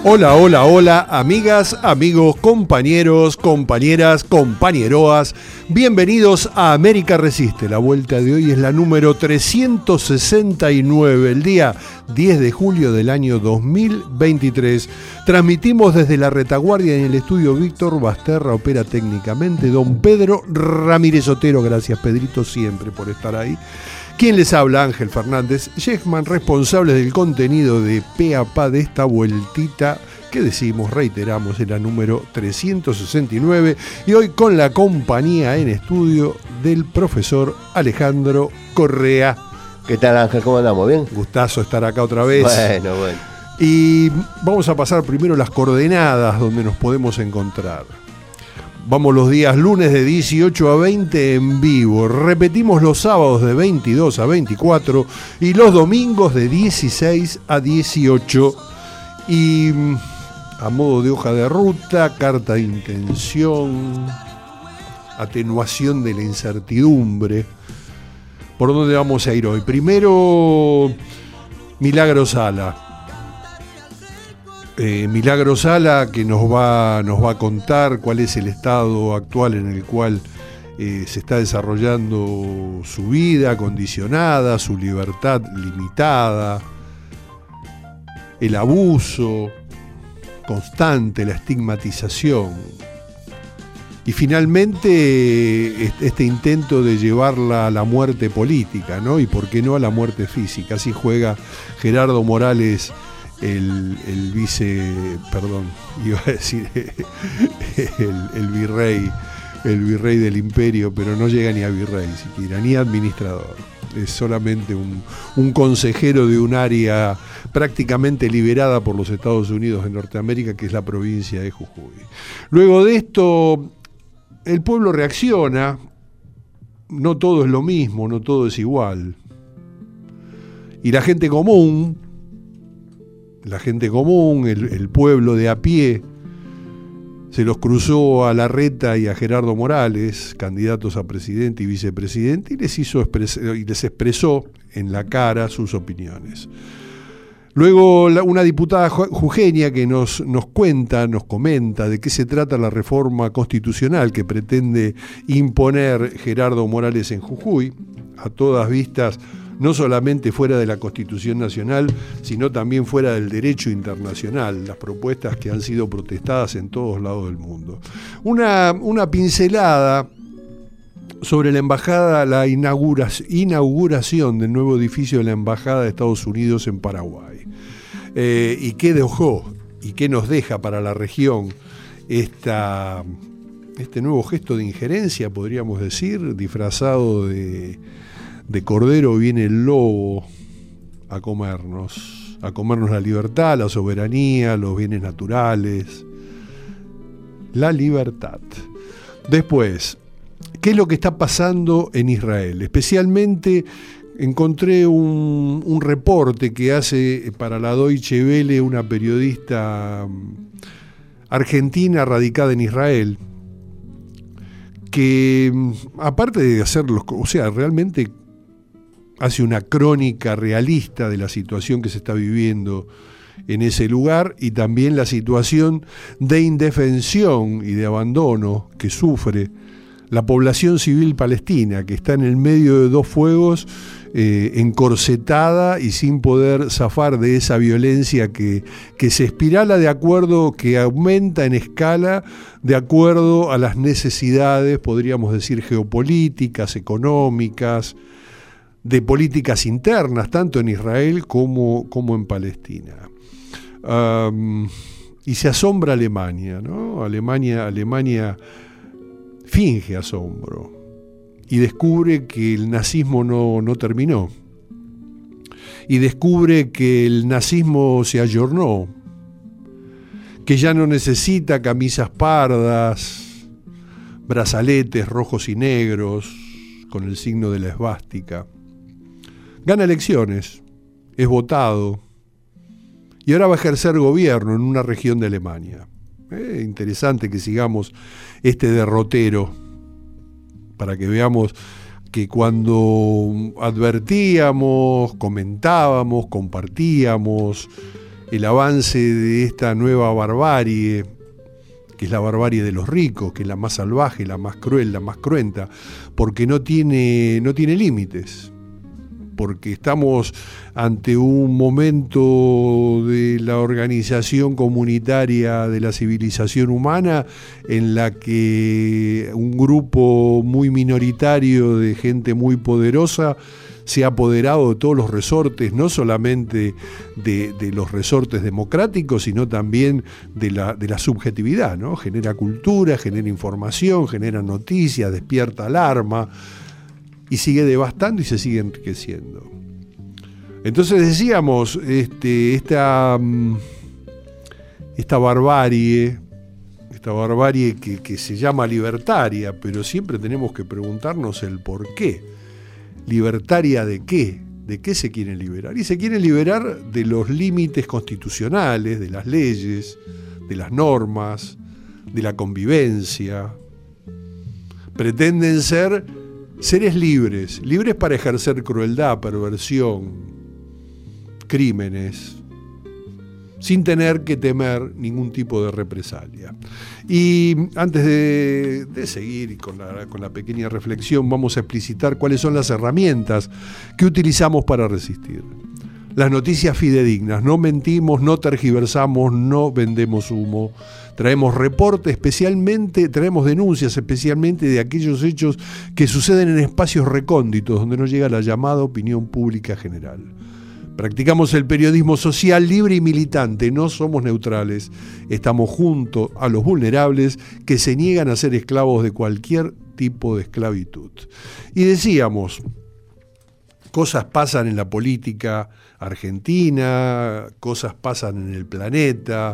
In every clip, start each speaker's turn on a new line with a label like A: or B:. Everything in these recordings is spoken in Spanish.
A: Hola, hola, hola, amigas, amigos, compañeros, compañeras, compañeroas. Bienvenidos a América Resiste. La vuelta de hoy es la número 369, el día 10 de julio del año 2023. Transmitimos desde la retaguardia en el estudio Víctor Basterra, opera técnicamente don Pedro Ramírez Otero. Gracias, Pedrito, siempre por estar ahí. Quien les habla, Ángel Fernández Yechman, responsable del contenido de pe a pa de esta vueltita que decimos, reiteramos, en la número 369, y hoy con la compañía en estudio del profesor Alejandro Correa.
B: ¿Qué tal, Ángel? ¿Cómo andamos? ¿Bien?
A: Gustazo estar acá otra vez.
B: Bueno.
A: Y vamos a pasar primero las coordenadas donde nos podemos encontrar. Vamos los días lunes de 18 a 20 en vivo. Repetimos los sábados de 22 a 24 y los domingos de 16 a 18. Y a modo de hoja de ruta, carta de intención, atenuación de la incertidumbre. ¿Por dónde vamos a ir hoy? Primero, Milagro Sala. Milagro Sala, que nos va a contar cuál es el estado actual en el cual se está desarrollando su vida condicionada, su libertad limitada, el abuso constante, la estigmatización y finalmente este intento de llevarla a la muerte política, ¿no? Y por qué no a la muerte física. Así juega Gerardo Morales, el virrey del imperio, pero no llega ni a virrey siquiera, ni administrador. Es solamente un consejero de un área prácticamente liberada por los Estados Unidos de Norteamérica, que es la provincia de Jujuy. Luego de esto, el pueblo reacciona. No todo es lo mismo, no todo es igual. Y la gente común, el pueblo de a pie, se los cruzó a Larreta y a Gerardo Morales, candidatos a presidente y vicepresidente, y les expresó en la cara sus opiniones. Luego una diputada jujeña que nos comenta de qué se trata la reforma constitucional que pretende imponer Gerardo Morales en Jujuy, a todas vistas, no solamente fuera de la Constitución Nacional, sino también fuera del derecho internacional, las propuestas que han sido protestadas en todos lados del mundo. Una pincelada sobre la embajada, la inauguración del nuevo edificio de la Embajada de Estados Unidos en Paraguay. ¿Y qué dejó y qué nos deja para la región este nuevo gesto de injerencia, podríamos decir, disfrazado de cordero viene el lobo a comernos la libertad, la soberanía, los bienes naturales, la libertad. Después, ¿qué es lo que está pasando en Israel? Especialmente encontré un reporte que hace para la Deutsche Welle una periodista argentina radicada en Israel, que aparte de hacerlos, realmente hace una crónica realista de la situación que se está viviendo en ese lugar y también la situación de indefensión y de abandono que sufre la población civil palestina, que está en el medio de dos fuegos, encorsetada y sin poder zafar de esa violencia que se espirala que aumenta en escala de acuerdo a las necesidades, podríamos decir, geopolíticas, económicas, de políticas internas, tanto en Israel como en Palestina. Y se asombra Alemania, ¿no? Alemania finge asombro y descubre que el nazismo no terminó. Y descubre que el nazismo se ayornó, que ya no necesita camisas pardas, brazaletes rojos y negros con el signo de la esvástica. Gana elecciones, es votado y ahora va a ejercer gobierno en una región de Alemania. Interesante que sigamos este derrotero para que veamos que cuando advertíamos, comentábamos, compartíamos el avance de esta nueva barbarie, que es la barbarie de los ricos, que es la más salvaje, la más cruel, la más cruenta, porque no tiene límites, porque estamos ante un momento de la organización comunitaria de la civilización humana en la que un grupo muy minoritario de gente muy poderosa se ha apoderado de todos los resortes, no solamente de los resortes democráticos, sino también de la subjetividad, ¿no? Genera cultura, genera información, genera noticias, despierta alarma y sigue devastando y se sigue enriqueciendo. Entonces decíamos, esta barbarie que se llama libertaria, pero siempre tenemos que preguntarnos el por qué. ¿Libertaria de qué? ¿De qué se quieren liberar? Y se quieren liberar de los límites constitucionales, de las leyes, de las normas, de la convivencia. Pretenden ser seres libres para ejercer crueldad, perversión, crímenes, sin tener que temer ningún tipo de represalia. Y antes de seguir con la pequeña reflexión, vamos a explicitar cuáles son las herramientas que utilizamos para resistir. Las noticias fidedignas, no mentimos, no tergiversamos, no vendemos humo. Traemos reportes, traemos denuncias especialmente de aquellos hechos que suceden en espacios recónditos donde no llega la llamada opinión pública general. Practicamos el periodismo social libre y militante, no somos neutrales, estamos junto a los vulnerables que se niegan a ser esclavos de cualquier tipo de esclavitud. Y decíamos, cosas pasan en la política argentina, cosas pasan en el planeta,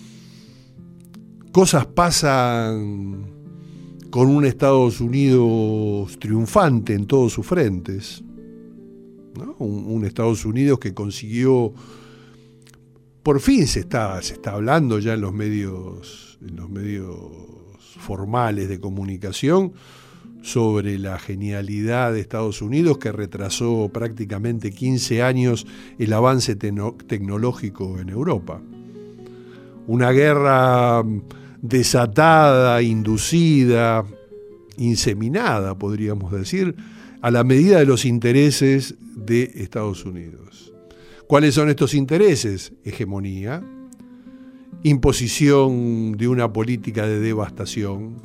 A: cosas pasan con un Estados Unidos triunfante en todos sus frentes, ¿no? Un Estados Unidos que consiguió, por fin se está hablando ya en los medios formales de comunicación sobre la genialidad de Estados Unidos, que retrasó prácticamente 15 años el avance tecnológico en Europa. Una guerra desatada, inducida, inseminada, podríamos decir, a la medida de los intereses de Estados Unidos. ¿Cuáles son estos intereses? Hegemonía, imposición de una política de devastación,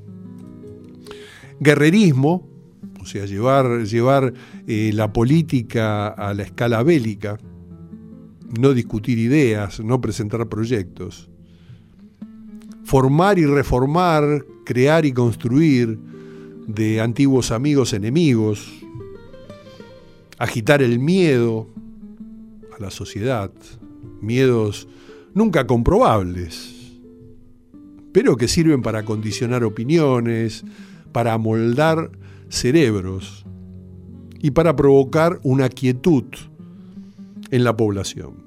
A: guerrerismo, o sea, llevar la política a la escala bélica, no discutir ideas, no presentar proyectos, formar y reformar, crear y construir de antiguos amigos enemigos, agitar el miedo a la sociedad, miedos nunca comprobables, pero que sirven para condicionar opiniones, para amoldar cerebros y para provocar una quietud en la población.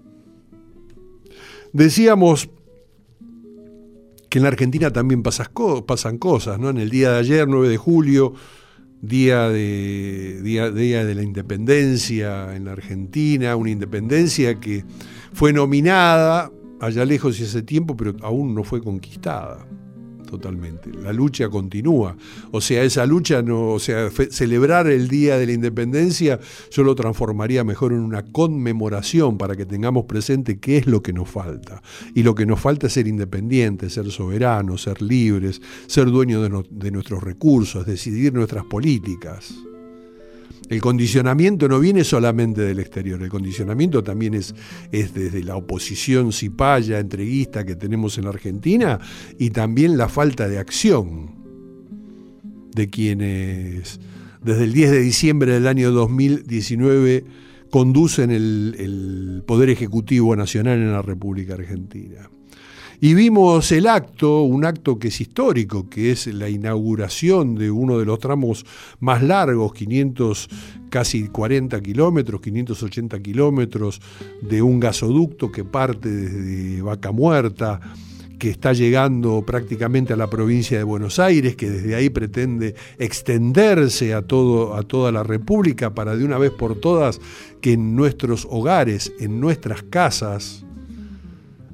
A: Decíamos que en la Argentina también pasan cosas, ¿no? En el día de ayer, 9 de julio, día de la independencia en la Argentina, una independencia que fue nominada allá lejos y hace tiempo, pero aún no fue conquistada totalmente. La lucha continúa. O sea, esa lucha celebrar el Día de la Independencia, yo lo transformaría mejor en una conmemoración para que tengamos presente qué es lo que nos falta. Y lo que nos falta es ser independientes, ser soberanos, ser libres, ser dueños de nuestros recursos, decidir nuestras políticas. El condicionamiento no viene solamente del exterior, el condicionamiento también es desde la oposición cipaya, entreguista que tenemos en la Argentina, y también la falta de acción de quienes desde el 10 de diciembre del año 2019 conducen el Poder Ejecutivo Nacional en la República Argentina. Y vimos un acto que es histórico, que es la inauguración de uno de los tramos más largos, casi 40 kilómetros, 580 kilómetros, de un gasoducto que parte desde Vaca Muerta, que está llegando prácticamente a la provincia de Buenos Aires, que desde ahí pretende extenderse a toda la República para de una vez por todas que en nuestros hogares, en nuestras casas,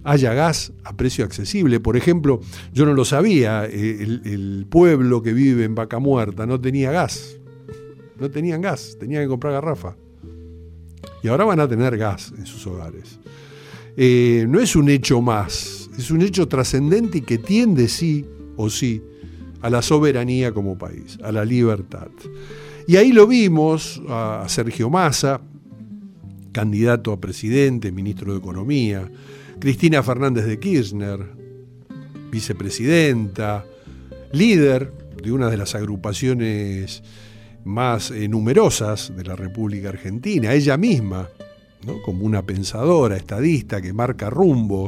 A: haya gas a precio accesible. Por ejemplo, yo no lo sabía, el pueblo que vive en Vaca Muerta no tenía gas. No tenían gas, tenían que comprar garrafa. Y ahora van a tener gas en sus hogares. No es un hecho más, es un hecho trascendente y que tiende sí o sí a la soberanía como país, a la libertad. Y ahí lo vimos a Sergio Massa, candidato a presidente, ministro de Economía, Cristina Fernández de Kirchner, vicepresidenta, líder de una de las agrupaciones más numerosas de la República Argentina, ella misma, ¿no? Como una pensadora, estadista, que marca rumbos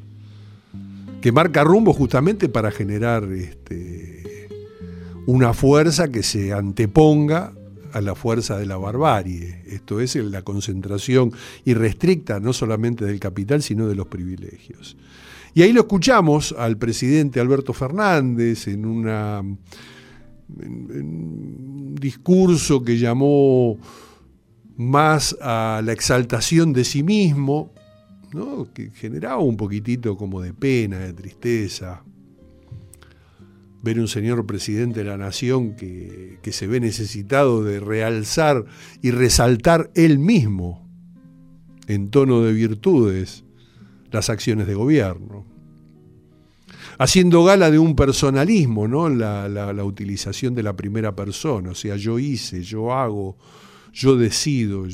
A: justamente para generar una fuerza que se anteponga a la fuerza de la barbarie, esto es la concentración irrestricta no solamente del capital, sino de los privilegios. Y ahí lo escuchamos al presidente Alberto Fernández en un discurso que llamó más a la exaltación de sí mismo, ¿no? Que generaba un poquitito como de pena, de tristeza, ver un señor presidente de la nación que se ve necesitado de realzar y resaltar él mismo, en tono de virtudes, las acciones de gobierno. Haciendo gala de un personalismo, ¿no? La utilización de la primera persona, o sea, yo hice, yo hago, yo decido,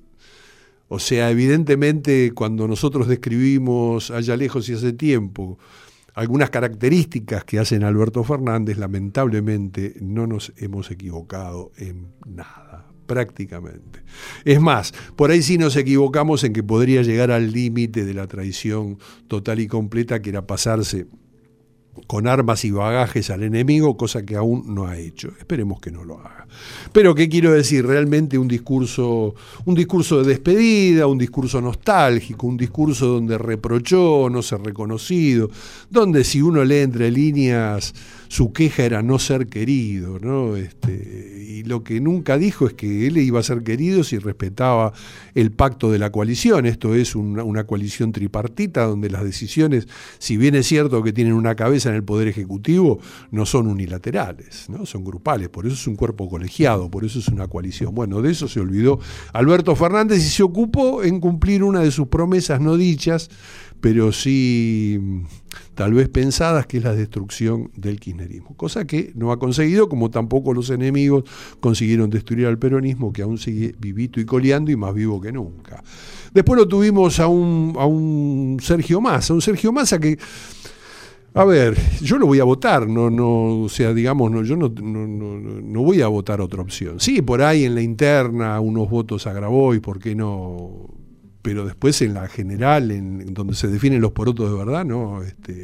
A: o sea, evidentemente cuando nosotros describimos allá lejos y hace tiempo algunas características que hacen Alberto Fernández, lamentablemente no nos hemos equivocado en nada, prácticamente. Es más, por ahí sí nos equivocamos en que podría llegar al límite de la traición total y completa, que era pasarse con armas y bagajes al enemigo, cosa que aún no ha hecho. Esperemos que no lo haga. Pero, ¿qué quiero decir? Realmente un discurso de despedida, un discurso nostálgico, un discurso donde reprochó no ser reconocido, donde si uno lee entre líneas su queja era no ser querido, ¿no? Y lo que nunca dijo es que él iba a ser querido si respetaba el pacto de la coalición. Esto es una coalición tripartita donde las decisiones, si bien es cierto que tienen una cabeza en el Poder Ejecutivo, no son unilaterales, ¿no? Son grupales, por eso es un cuerpo colegiado, por eso es una coalición. Bueno, de eso se olvidó Alberto Fernández y se ocupó en cumplir una de sus promesas no dichas, pero sí tal vez pensadas, que es la destrucción del kirchnerismo, cosa que no ha conseguido, como tampoco los enemigos consiguieron destruir al peronismo, que aún sigue vivito y coleando y más vivo que nunca. Después lo tuvimos a un Sergio Massa que, a ver, yo lo voy a votar, o sea, digamos, yo no voy a votar otra opción. Sí, por ahí en la interna unos votos a Grabois, ¿por qué no? Pero después en la general, en donde se definen los porotos de verdad, no,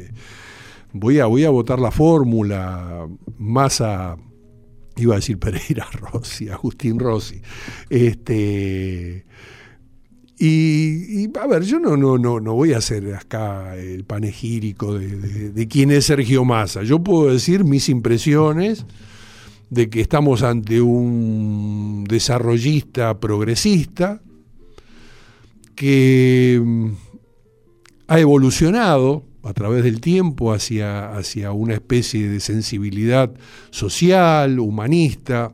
A: voy a votar la fórmula, Massa, iba a decir Pereira Rossi, Agustín Rossi, y a ver, yo no voy a hacer acá el panegírico de quién es Sergio Massa. Yo puedo decir mis impresiones de que estamos ante un desarrollista progresista que ha evolucionado a través del tiempo hacia una especie de sensibilidad social, humanista,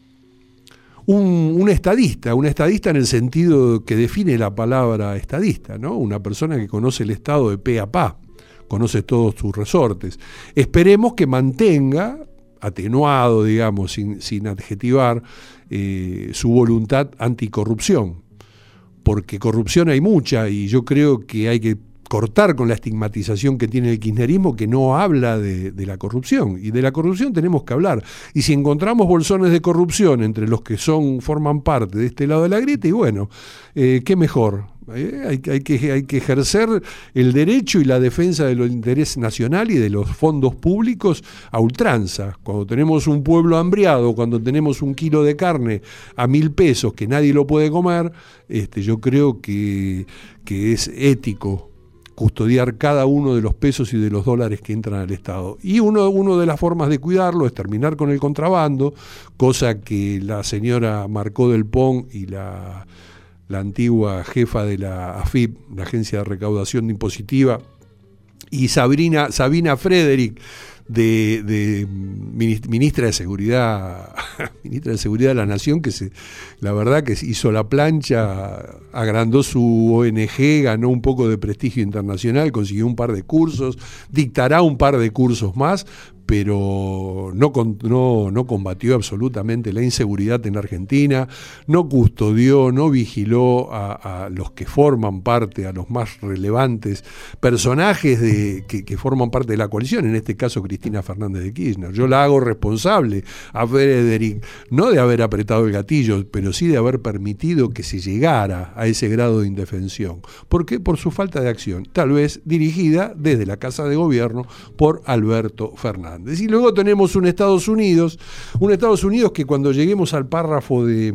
A: un estadista en el sentido que define la palabra estadista, ¿no? Una persona que conoce el Estado de pe a pa, conoce todos sus resortes. Esperemos que mantenga, atenuado, digamos, sin adjetivar, su voluntad anticorrupción, porque corrupción hay mucha y yo creo que hay que cortar con la estigmatización que tiene el kirchnerismo, que no habla de la corrupción, y de la corrupción tenemos que hablar, y si encontramos bolsones de corrupción entre los que forman parte de este lado de la grieta, y bueno, qué mejor, hay que ejercer el derecho y la defensa del interés nacional y de los fondos públicos a ultranza. Cuando tenemos un pueblo hambriado, cuando tenemos 1 kilo de carne a 1.000 pesos que nadie lo puede comer, yo creo que es ético custodiar cada uno de los pesos y de los dólares que entran al Estado. Y uno de las formas de cuidarlo es terminar con el contrabando, cosa que la señora Marcó del Pon y la la antigua jefa de la AFIP, la Agencia de Recaudación Impositiva, y Sabina Frederick, de ministra de Seguridad de la Nación, que la verdad que hizo la plancha, agrandó su ONG, ganó un poco de prestigio internacional, consiguió un par de cursos, dictará un par de cursos más, pero no combatió absolutamente la inseguridad en Argentina, no custodió, no vigiló a los que forman parte, a los más relevantes personajes que forman parte de la coalición, en este caso Cristina Fernández de Kirchner. Yo la hago responsable a Frederick, no de haber apretado el gatillo, pero sí de haber permitido que se llegara a ese grado de indefensión. ¿Por qué? Por su falta de acción, tal vez dirigida desde la Casa de Gobierno por Alberto Fernández. Y luego tenemos un Estados Unidos que cuando lleguemos al párrafo de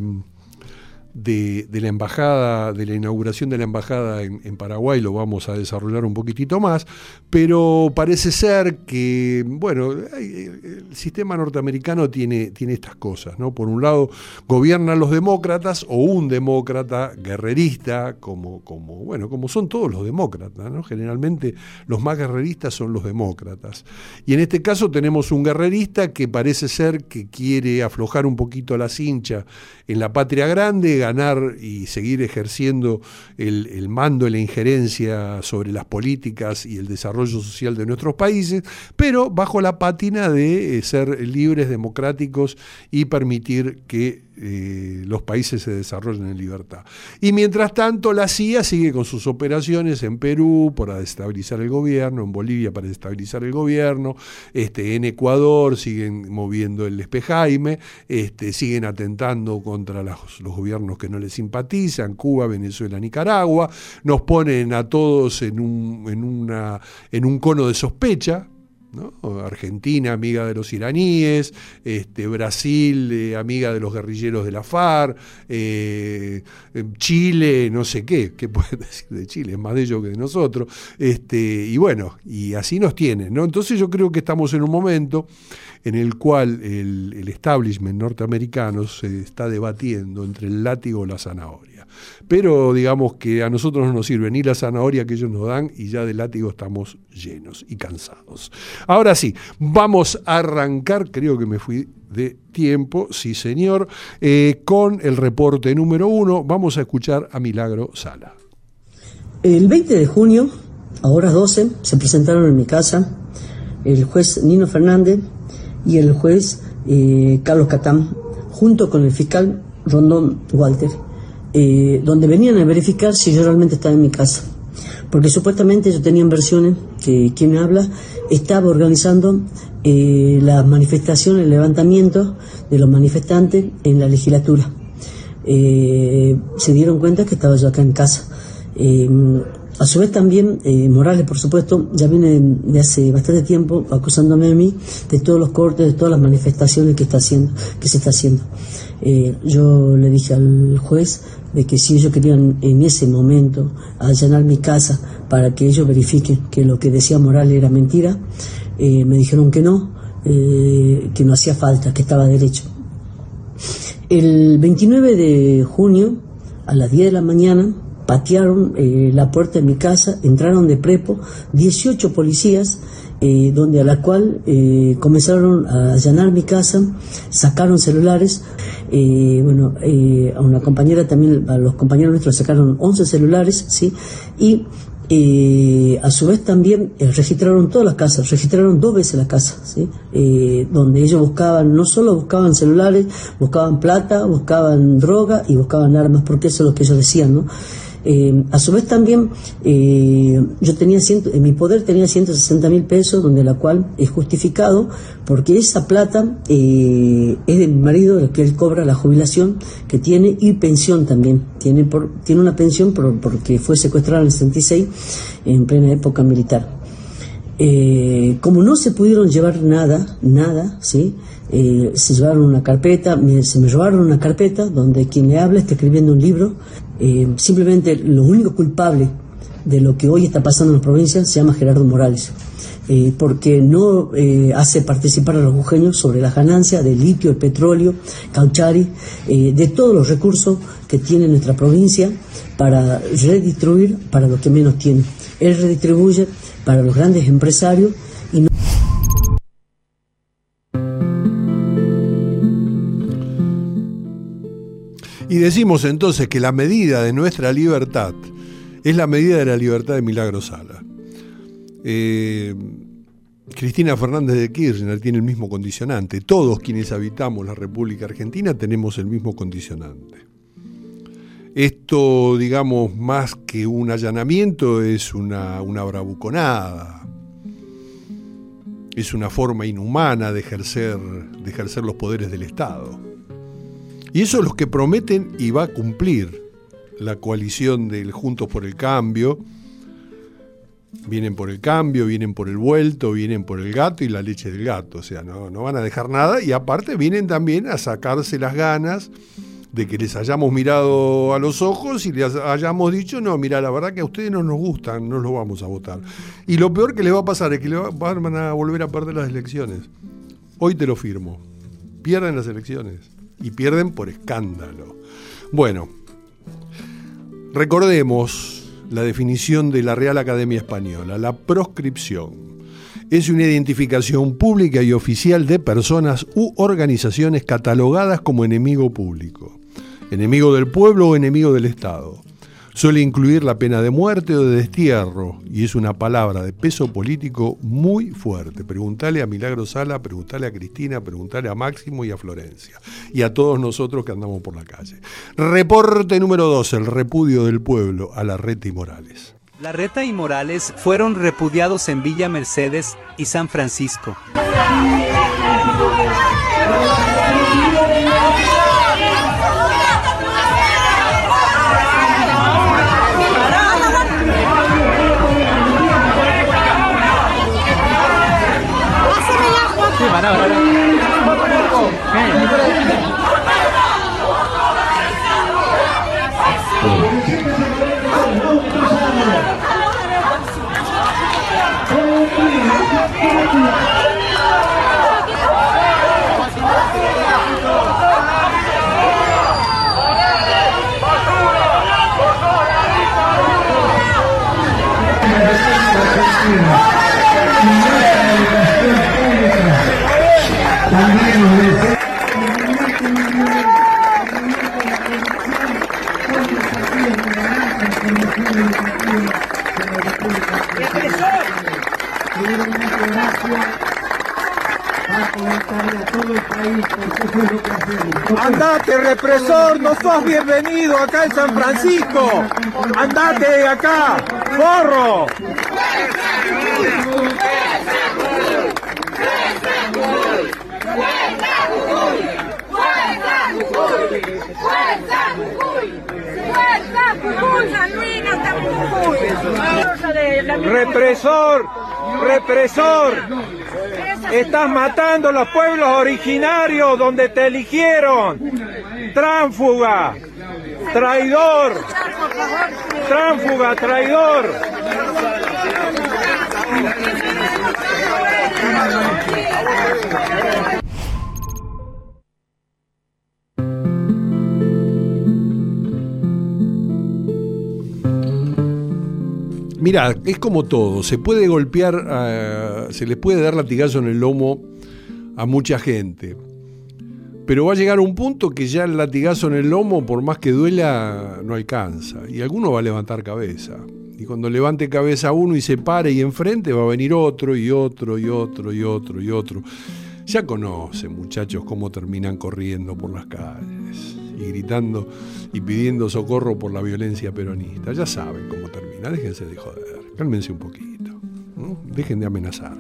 A: la embajada, de la inauguración de la embajada en Paraguay, lo vamos a desarrollar un poquitito más, pero parece ser que, bueno, el sistema norteamericano tiene estas cosas, ¿no? Por un lado, gobiernan los demócratas o un demócrata guerrerista, como son todos los demócratas, ¿no? Generalmente los más guerreristas son los demócratas. Y en este caso tenemos un guerrerista que parece ser que quiere aflojar un poquito la cincha en la patria grande, ganar y seguir ejerciendo el mando y la injerencia sobre las políticas y el desarrollo social de nuestros países, pero bajo la pátina de ser libres, democráticos y permitir que los países se desarrollen en libertad. Y mientras tanto la CIA sigue con sus operaciones en Perú para desestabilizar el gobierno, en Bolivia para desestabilizar el gobierno, en Ecuador siguen moviendo el espejaime, siguen atentando contra los gobiernos que no les simpatizan, Cuba, Venezuela, Nicaragua, nos ponen a todos en un cono de sospecha, ¿no? Argentina, amiga de los iraníes, Brasil, amiga de los guerrilleros de la FARC, Chile, no sé qué pueden decir de Chile, es más de ellos que de nosotros, y bueno, y así nos tienen, ¿no? Entonces yo creo que estamos en un momento en el cual el establishment norteamericano se está debatiendo entre el látigo y la zanahoria. Pero digamos que a nosotros no nos sirve ni la zanahoria que ellos nos dan y ya del látigo estamos llenos y cansados. Ahora sí, vamos a arrancar, creo que me fui de tiempo, sí señor, con el reporte número 1. Vamos a escuchar a Milagro Sala.
C: El 20 de junio, a horas 12, se presentaron en mi casa el juez Nino Fernández y el juez Carlos Catán, junto con el fiscal Rondón Walter, donde venían a verificar si yo realmente estaba en mi casa, porque supuestamente ellos tenían versiones que quien habla estaba organizando las manifestaciones, el levantamiento de los manifestantes en la legislatura. Se dieron cuenta que estaba yo acá en casa. A su vez también Morales, por supuesto, ya viene de hace bastante tiempo acusándome a mí de todos los cortes, de todas las manifestaciones que se está haciendo. Yo le dije al juez de que si ellos querían en ese momento allanar mi casa para que ellos verifiquen que lo que decía Morales era mentira, me dijeron que no hacía falta, que estaba derecho. El 29 de junio, a las 10 de la mañana, patearon la puerta de mi casa, entraron de prepo 18 policías, donde a la cual comenzaron a allanar mi casa, sacaron celulares, a una compañera también, a los compañeros nuestros sacaron 11 celulares, ¿sí? Y a su vez también registraron todas las casas, registraron 2 veces la casa, ¿sí? Donde ellos buscaban, no solo buscaban celulares, buscaban plata, buscaban droga y buscaban armas, porque eso es lo que ellos decían, ¿no? A su vez también yo tenía en mi poder tenía 160.000 pesos, donde la cual es justificado porque esa plata es de mi marido, el que él cobra la jubilación que tiene y pensión también tiene una pensión porque fue secuestrado en el 66 en plena época militar. Como no se pudieron llevar nada, ¿sí? Se llevaron una carpeta, se me robaron una carpeta donde quien le habla está escribiendo un libro. Simplemente lo único culpable de lo que hoy está pasando en la provincia se llama Gerardo Morales, porque no hace participar a los jujeños sobre las ganancias de litio, de petróleo, cauchari, de todos los recursos que tiene nuestra provincia para redistribuir para los que menos tienen. Él redistribuye para los grandes empresarios y no...
A: Y decimos entonces que la medida de nuestra libertad es la medida de la libertad de Milagro Sala. Cristina Fernández de Kirchner tiene el mismo condicionante. Todos quienes habitamos la República Argentina tenemos el mismo condicionante. Esto, digamos, más que un allanamiento, es una bravuconada. Es una forma inhumana de ejercer los poderes del Estado. Y eso es lo que prometen y va a cumplir la coalición del Juntos por el Cambio. Vienen por el cambio, vienen por el vuelto, vienen por el gato y la leche del gato. O sea, no van a dejar nada. Y aparte vienen también a sacarse las ganas de que les hayamos mirado a los ojos y les hayamos dicho, no, mira, la verdad que a ustedes no nos gustan, no los vamos a votar. Y lo peor que les va a pasar es que van a volver a perder las elecciones. Hoy te lo firmo. Pierden las elecciones. Y pierden por escándalo. Bueno, recordemos la definición de la Real Academia Española. La proscripción es una identificación pública y oficial de personas u organizaciones catalogadas como enemigo público, enemigo del pueblo o enemigo del Estado. Suele incluir la pena de muerte o de destierro y es una palabra de peso político muy fuerte. Preguntale a Milagro Sala, preguntale a Cristina, preguntale a Máximo y a Florencia y a todos nosotros que andamos por la calle. Reporte número 2, el repudio del pueblo a Larreta y Morales.
D: Larreta y Morales fueron repudiados en Villa Mercedes y San Francisco.
E: Andate, represor, no sos bienvenido acá en San Francisco. Andate de acá, forro. Represor, represor. Estás matando a los pueblos originarios donde te eligieron. Tránfuga, traidor, tránfuga, traidor.
A: Mirá, es como todo, se puede golpear, se les puede dar latigazo en el lomo a mucha gente, pero va a llegar un punto que ya el latigazo en el lomo, por más que duela, no alcanza, y alguno va a levantar cabeza, y cuando levante cabeza uno y se pare y enfrente va a venir otro y otro y otro y otro y otro. Ya conocen, muchachos, cómo terminan corriendo por las calles y gritando y pidiendo socorro por la violencia peronista. Ya saben cómo termina, déjense de joder, cálmense un poquito, ¿no? Dejen de amenazar.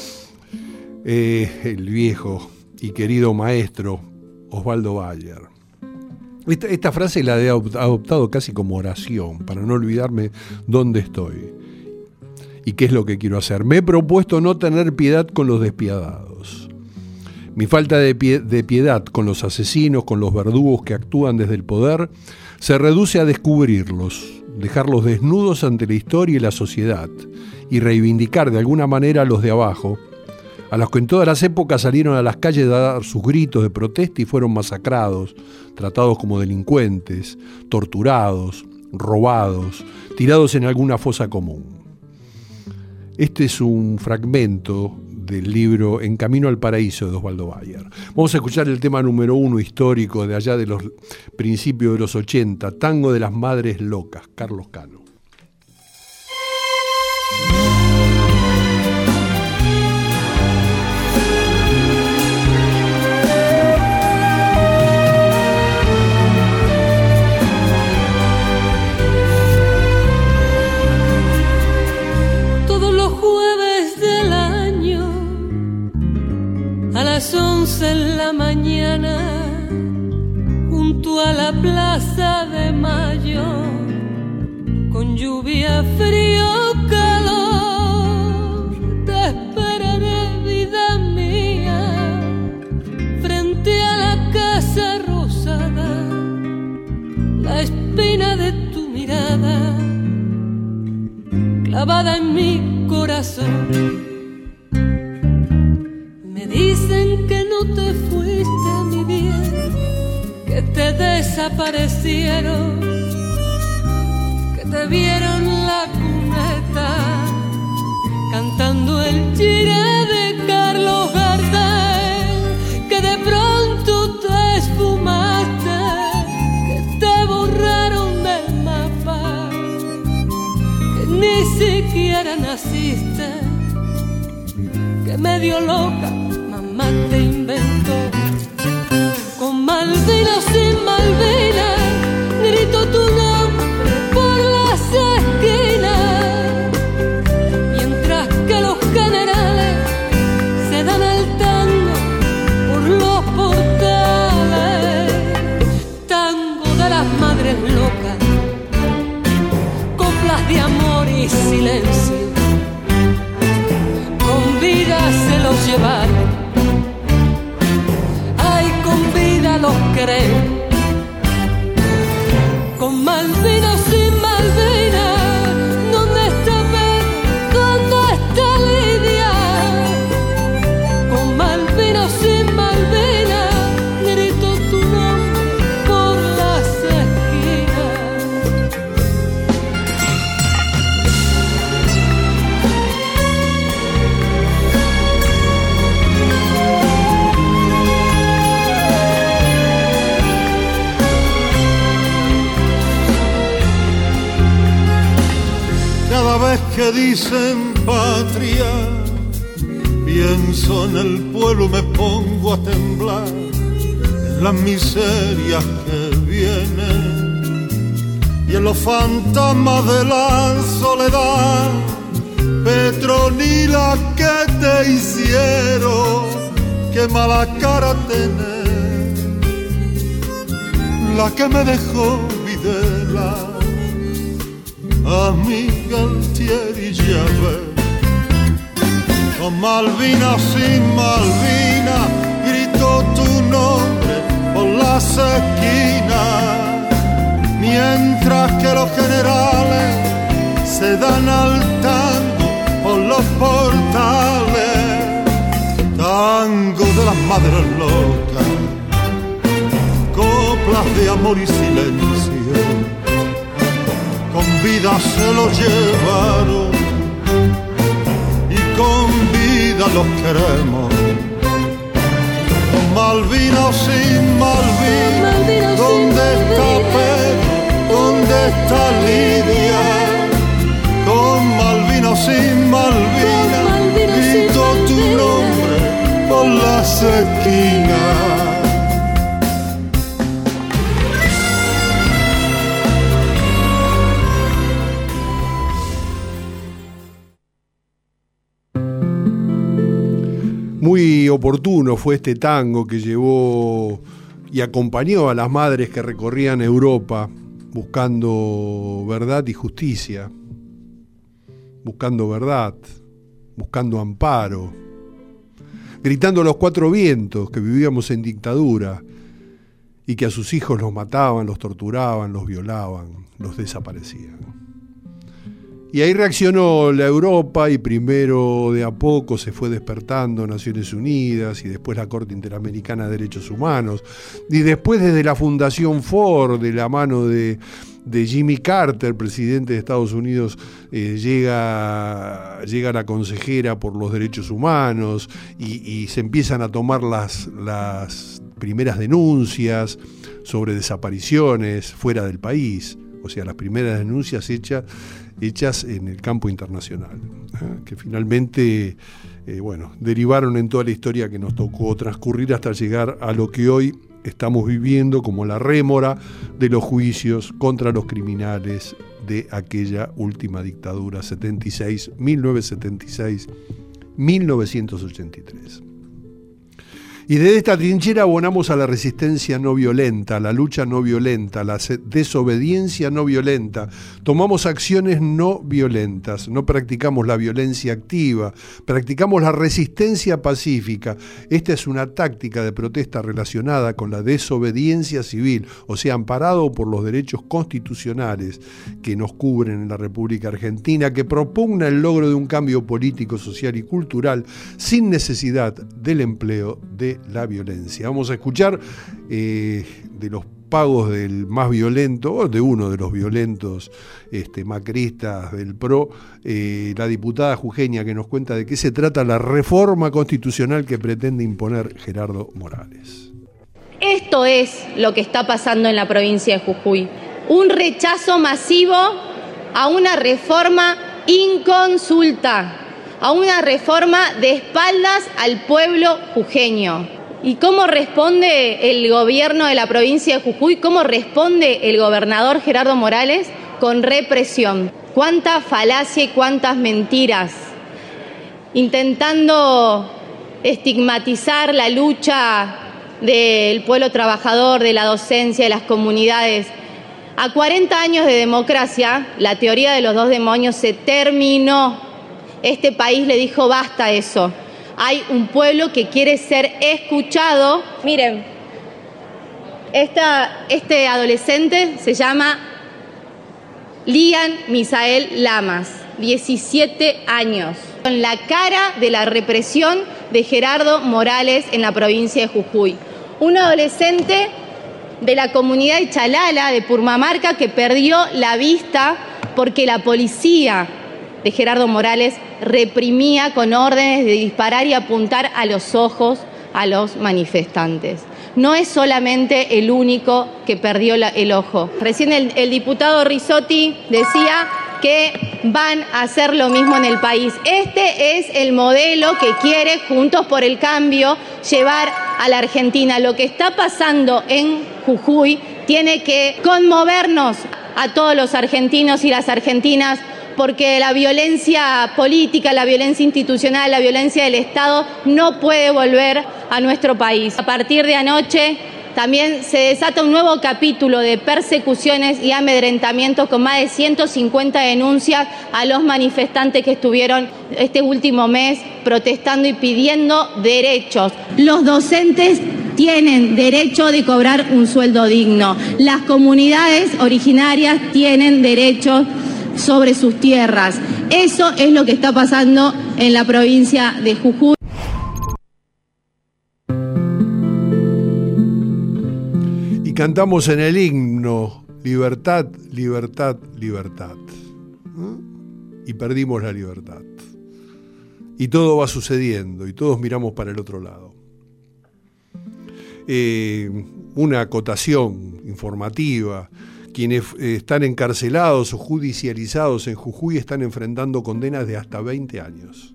A: El viejo y querido maestro Osvaldo Bayer. Esta frase la he adoptado casi como oración, para no olvidarme dónde estoy y qué es lo que quiero hacer. Me he propuesto no tener piedad con los despiadados. Mi falta de piedad con los asesinos, con los verdugos que actúan desde el poder, se reduce a descubrirlos, dejarlos desnudos ante la historia y la sociedad, y reivindicar de alguna manera a los de abajo, a los que en todas las épocas salieron a las calles a dar sus gritos de protesta y fueron masacrados, tratados como delincuentes, torturados, robados, tirados en alguna fosa común. Este es un fragmento del libro En Camino al Paraíso de Osvaldo Bayer. Vamos a escuchar el tema número 1 histórico de allá de los principios de los 80, Tango de las Madres Locas, Carlos Cano.
F: A las 11 de la mañana, junto a la Plaza de Mayo, con lluvia, frío, calor, te esperaré, vida mía, frente a la Casa Rosada, la espina de tu mirada, clavada en mi corazón. Dicen que no te fuiste, mi bien, que te desaparecieron, que te vieron la cuneta cantando el chiré de Carlos Gardel, que de pronto te esfumaste, que te borraron del mapa, que ni siquiera naciste, que medio loca mamá te inventó. Con Malvina o sin Malvina, grito tu nombre por las esquinas, mientras que los generales se dan el tango por los portales. Tango de las madres locas, coplas de amor y silencio, con vida se los llevaron, ay, con vida los queremos. Con Malvina o sin Malvina, ¿dónde está Pedro? ¿Dónde está Lidia? Con Malvina o sin Malvina, grito tu nombre por las esquinas.
G: Cada vez que dicen patria, pienso en el pueblo, me pongo a temblar, en las miserias que vienen y en los fantasmas de la soledad. Petronila, ¿qué te hicieron? Qué mala cara tenés, la que me dejó Videla, a Miguel Thierry Llaver. Con Malvina o sin Malvina, grito tu nombre por las esquinas, mientras que los generales se dan al tango por los portales. Tango de las madres locas, coplas de amor y silencio, con vida se los llevaron y con vida los queremos. Con Malvina o sin Malvina, ¿dónde está Pedro? ¿Dónde está Lidia? Con Malvina o sin Malvina, grito tu nombre por las esquinas.
A: Muy oportuno fue este tango que llevó y acompañó a las madres que recorrían Europa buscando verdad y justicia, buscando verdad, buscando amparo, gritando a los cuatro vientos que vivíamos en dictadura y que a sus hijos los mataban, los torturaban, los violaban, los desaparecían. Y ahí reaccionó la Europa y primero de a poco se fue despertando Naciones Unidas y después la Corte Interamericana de Derechos Humanos y después desde la Fundación Ford, de la mano de Jimmy Carter, presidente de Estados Unidos, llega la consejera por los derechos humanos y se empiezan a tomar las primeras denuncias sobre desapariciones fuera del país, o sea, las primeras denuncias hechas en el campo internacional, que finalmente derivaron en toda la historia que nos tocó transcurrir hasta llegar a lo que hoy estamos viviendo como la rémora de los juicios contra los criminales de aquella última dictadura, 1983. Y desde esta trinchera abonamos a la resistencia no violenta, a la lucha no violenta, a la desobediencia no violenta. Tomamos acciones no violentas, no practicamos la violencia activa, practicamos la resistencia pacífica. Esta es una táctica de protesta relacionada con la desobediencia civil, o sea, amparado por los derechos constitucionales que nos cubren en la República Argentina, que propugna el logro de un cambio político, social y cultural sin necesidad del empleo de la violencia. Vamos a escuchar de los pagos del más violento, o de uno de los violentos macristas del PRO, la diputada jujeña, que nos cuenta de qué se trata la reforma constitucional que pretende imponer Gerardo Morales.
H: Esto es lo que está pasando en la provincia de Jujuy. Un rechazo masivo a una reforma inconsulta, a una reforma de espaldas al pueblo jujeño. ¿Y cómo responde el gobierno de la provincia de Jujuy? ¿Cómo responde el gobernador Gerardo Morales? Con represión. Cuánta falacia y cuántas mentiras. Intentando estigmatizar la lucha del pueblo trabajador, de la docencia, de las comunidades. A 40 años de democracia, la teoría de los dos demonios se terminó. Este país le dijo basta a eso. Hay un pueblo que quiere ser escuchado. Miren, este adolescente se llama Lian Misael Lamas, 17 años, con la cara de la represión de Gerardo Morales en la provincia de Jujuy. Un adolescente de la comunidad de Chalala, de Purmamarca, que perdió la vista porque la policía de Gerardo Morales reprimía con órdenes de disparar y apuntar a los ojos a los manifestantes. No es solamente el único que perdió el ojo. Recién el diputado Rizzotti decía que van a hacer lo mismo en el país. Este es el modelo que quiere Juntos por el Cambio llevar a la Argentina. Lo que está pasando en Jujuy tiene que conmovernos a todos los argentinos y las argentinas, porque la violencia política, la violencia institucional, la violencia del Estado no puede volver a nuestro país. A partir de anoche también se desata un nuevo capítulo de persecuciones y amedrentamientos con más de 150 denuncias a los manifestantes que estuvieron este último mes protestando y pidiendo derechos. Los docentes tienen derecho de cobrar un sueldo digno. Las comunidades originarias tienen derecho sobre sus tierras. Eso es lo que está pasando en la provincia de Jujuy.
A: Y cantamos en el himno: libertad, libertad, libertad. Y perdimos la libertad. Y todo va sucediendo y todos miramos para el otro lado. Una acotación informativa: quienes están encarcelados o judicializados en Jujuy están enfrentando condenas de hasta 20 años.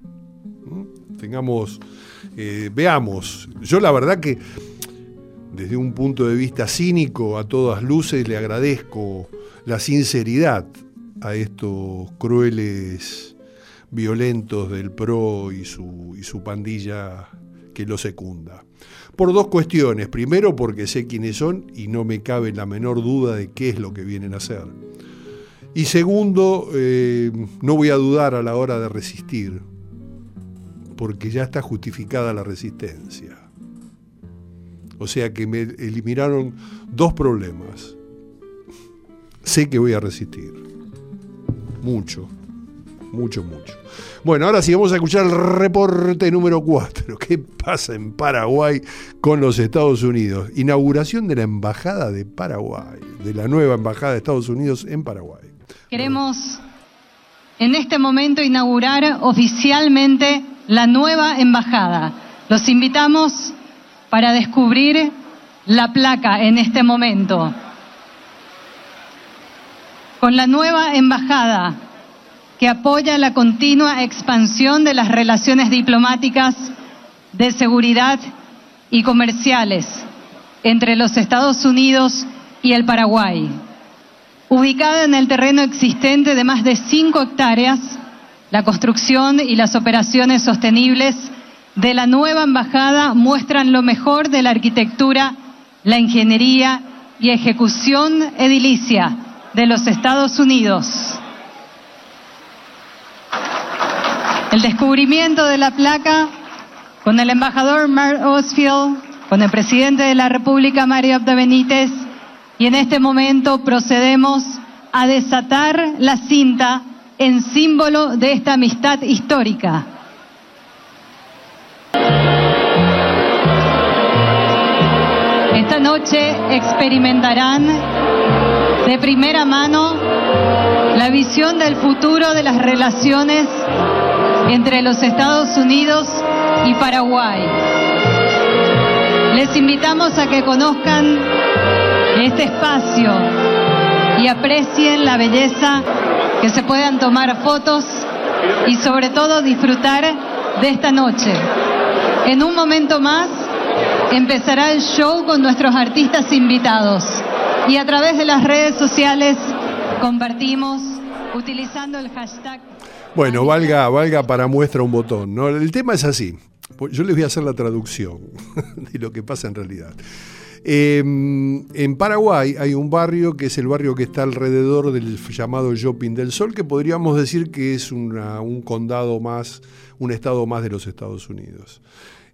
A: Veamos. Yo la verdad que desde un punto de vista cínico, a todas luces, le agradezco la sinceridad a estos crueles violentos del PRO y su pandilla que lo secunda. Por dos cuestiones. Primero, porque sé quiénes son y no me cabe la menor duda de qué es lo que vienen a hacer. Y segundo, no voy a dudar a la hora de resistir, porque ya está justificada la resistencia. O sea que me eliminaron 2 problemas. Sé que voy a resistir. Mucho. Bueno, ahora sí vamos a escuchar el reporte número 4. ¿Qué pasa en Paraguay con los Estados Unidos? Inauguración de la Embajada de Paraguay, de la nueva Embajada de Estados Unidos en Paraguay.
I: Queremos en este momento inaugurar oficialmente la nueva embajada. Los invitamos para descubrir la placa en este momento. Con la nueva embajada que apoya la continua expansión de las relaciones diplomáticas, de seguridad y comerciales entre los Estados Unidos y el Paraguay. Ubicada en el terreno existente de más de 5 hectáreas, la construcción y las operaciones sostenibles de la nueva embajada muestran lo mejor de la arquitectura, la ingeniería y ejecución edilicia de los Estados Unidos. El descubrimiento de la placa con el embajador Mark Osfield, con el presidente de la República, Mario Abdo Benítez, y en este momento procedemos a desatar la cinta en símbolo de esta amistad histórica. Esta noche experimentarán de primera mano la visión del futuro de las relaciones entre los Estados Unidos y Paraguay. Les invitamos a que conozcan este espacio y aprecien la belleza, que se puedan tomar fotos y sobre todo disfrutar de esta noche. En un momento más empezará el show con nuestros artistas invitados y a través de las redes sociales compartimos utilizando el hashtag.
A: Bueno, valga para muestra un botón, ¿no? El tema es así. Yo les voy a hacer la traducción de lo que pasa en realidad. En Paraguay hay un barrio que es el barrio que está alrededor del llamado Shopping del Sol, que podríamos decir que es un condado más, un estado más de los Estados Unidos.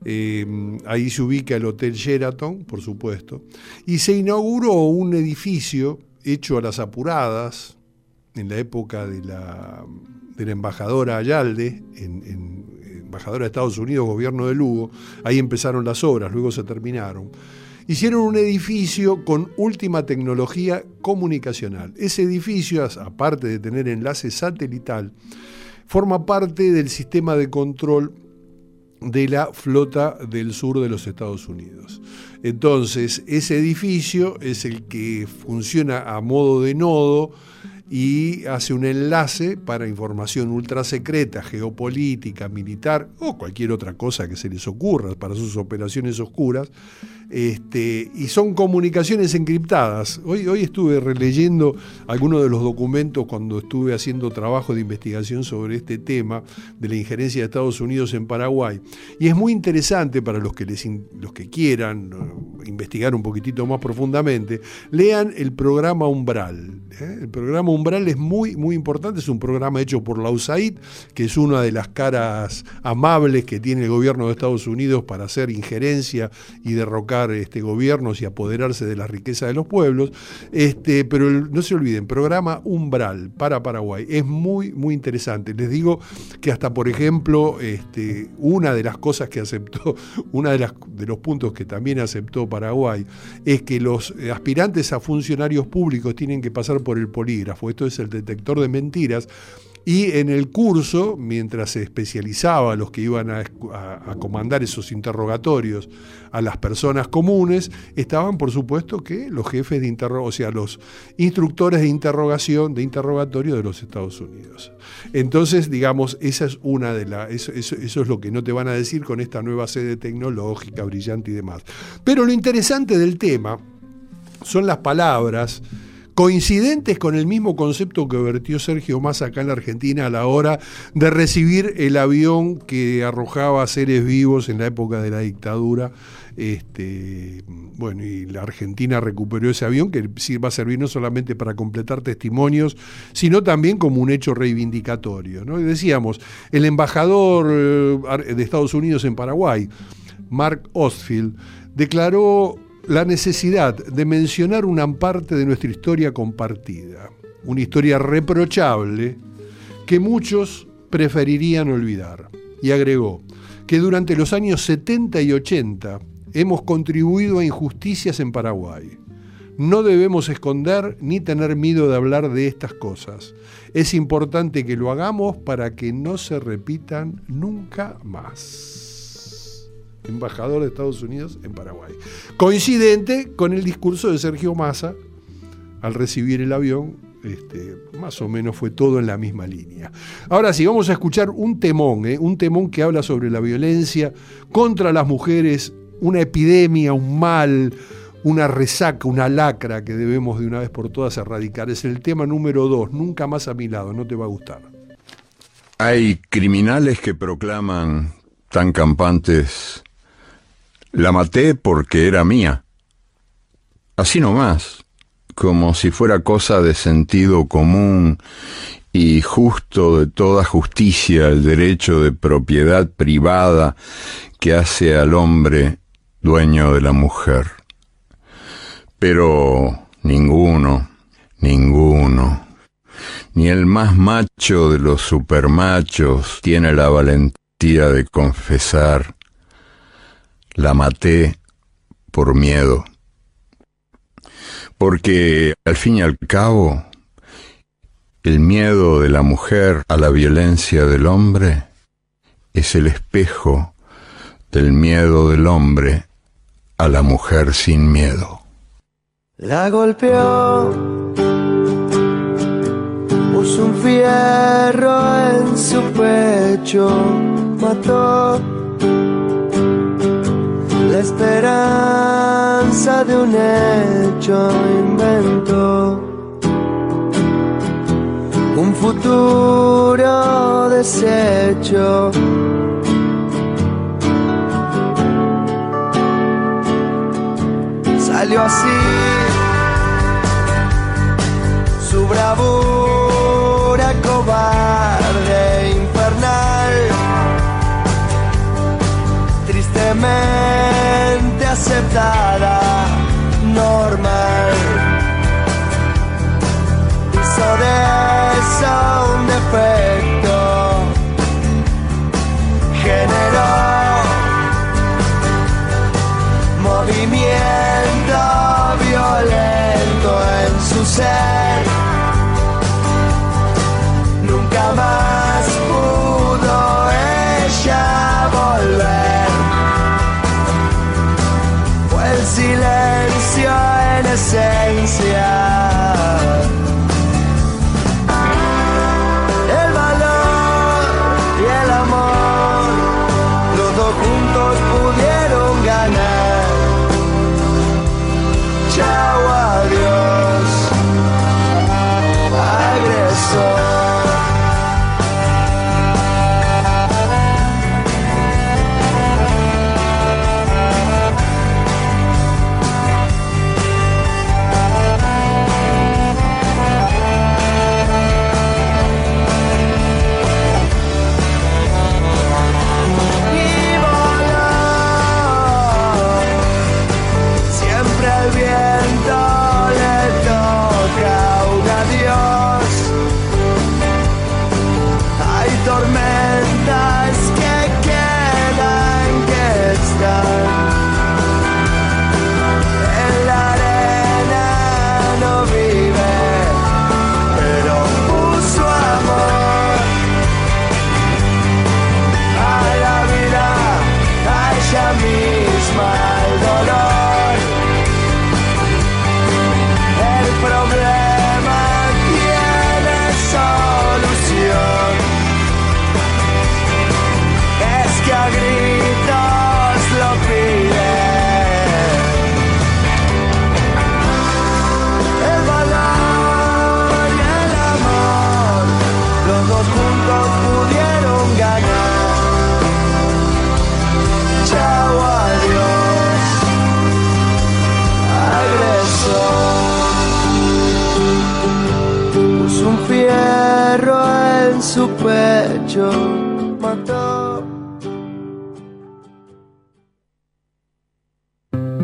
A: Ahí se ubica el Hotel Sheraton, por supuesto, y se inauguró un edificio hecho a las apuradas en la época de la embajadora Ayalde, embajadora de Estados Unidos, gobierno de Lugo. Ahí empezaron las obras, luego se terminaron. Hicieron un edificio con última tecnología comunicacional. Ese edificio, aparte de tener enlace satelital, forma parte del sistema de control de la flota del sur de los Estados Unidos. Entonces, ese edificio es el que funciona a modo de nodo y hace un enlace para información ultrasecreta, geopolítica, militar o cualquier otra cosa que se les ocurra para sus operaciones oscuras, y son comunicaciones encriptadas. Hoy estuve releyendo algunos de los documentos cuando estuve haciendo trabajo de investigación sobre este tema de la injerencia de Estados Unidos en Paraguay, y es muy interesante para los que quieran investigar un poquitito más profundamente. Lean el programa Umbral. El programa Umbral es muy, muy importante. Es un programa hecho por la USAID, que es una de las caras amables que tiene el gobierno de Estados Unidos para hacer injerencia y derrocar gobiernos y apoderarse de la riqueza de los pueblos. Pero no se olviden, programa Umbral para Paraguay. Es muy, muy interesante. Les digo que hasta, por ejemplo, una de las cosas que aceptó, de los puntos que también aceptó Paraguay, es que los aspirantes a funcionarios públicos tienen que pasar por el polígrafo. Esto es el detector de mentiras. Y en el curso, mientras se especializaba los que iban a comandar esos interrogatorios a las personas comunes, estaban, por supuesto, que los jefes los instructores de interrogatorio de los Estados Unidos. Entonces, digamos, esa es una de eso es lo que no te van a decir con esta nueva sede tecnológica, brillante y demás. Pero lo interesante del tema son las palabras coincidentes con el mismo concepto que vertió Sergio Massa acá en la Argentina a la hora de recibir el avión que arrojaba seres vivos en la época de la dictadura. Y la Argentina recuperó ese avión, que va a servir no solamente para completar testimonios, sino también como un hecho reivindicatorio, ¿no? Y decíamos, el embajador de Estados Unidos en Paraguay, Mark Osfield, declaró la necesidad de mencionar una parte de nuestra historia compartida, una historia reprochable que muchos preferirían olvidar. Y agregó que durante los años 70 y 80 hemos contribuido a injusticias en Paraguay. No debemos esconder ni tener miedo de hablar de estas cosas. Es importante que lo hagamos para que no se repitan nunca más. Embajador de Estados Unidos en Paraguay. Coincidente con el discurso de Sergio Massa al recibir el avión, más o menos fue todo en la misma línea. Ahora sí, vamos a escuchar un temón que habla sobre la violencia contra las mujeres, una epidemia, un mal, una resaca, una lacra que debemos de una vez por todas erradicar. Es el tema número 2, Nunca más a mi lado, no te va a gustar.
J: Hay criminales que proclaman tan campantes: la maté porque era mía. Así nomás, como si fuera cosa de sentido común y justo de toda justicia el derecho de propiedad privada que hace al hombre dueño de la mujer. Pero ninguno, ni el más macho de los supermachos tiene la valentía de confesar: la maté por miedo. Porque, al fin y al cabo, el miedo de la mujer a la violencia del hombre es el espejo del miedo del hombre a la mujer sin miedo.
K: La golpeó, puso un fierro en su pecho, mató la esperanza de un hecho, inventó un futuro deshecho. Salió así su bravura cobarde, infernal, tristemente aceptada, normal. Hizo de eso un defecto, generó movimiento violento en su ser. Nunca más pudo ella volver. Fue el silencio en esencia. El valor y el amor, los dos juntos pudieron ganar. Chao, adiós, agresor. Tormentas que quedan, que están en la arena, no vive, pero puso amor a la vida, a ella misma, al dolor. El problema tiene solución. Que a gritos lo pide. El valor y el amor, los dos juntos pudieron ganar. Chao, adiós, agresor. Puso un fierro en su pecho, mató.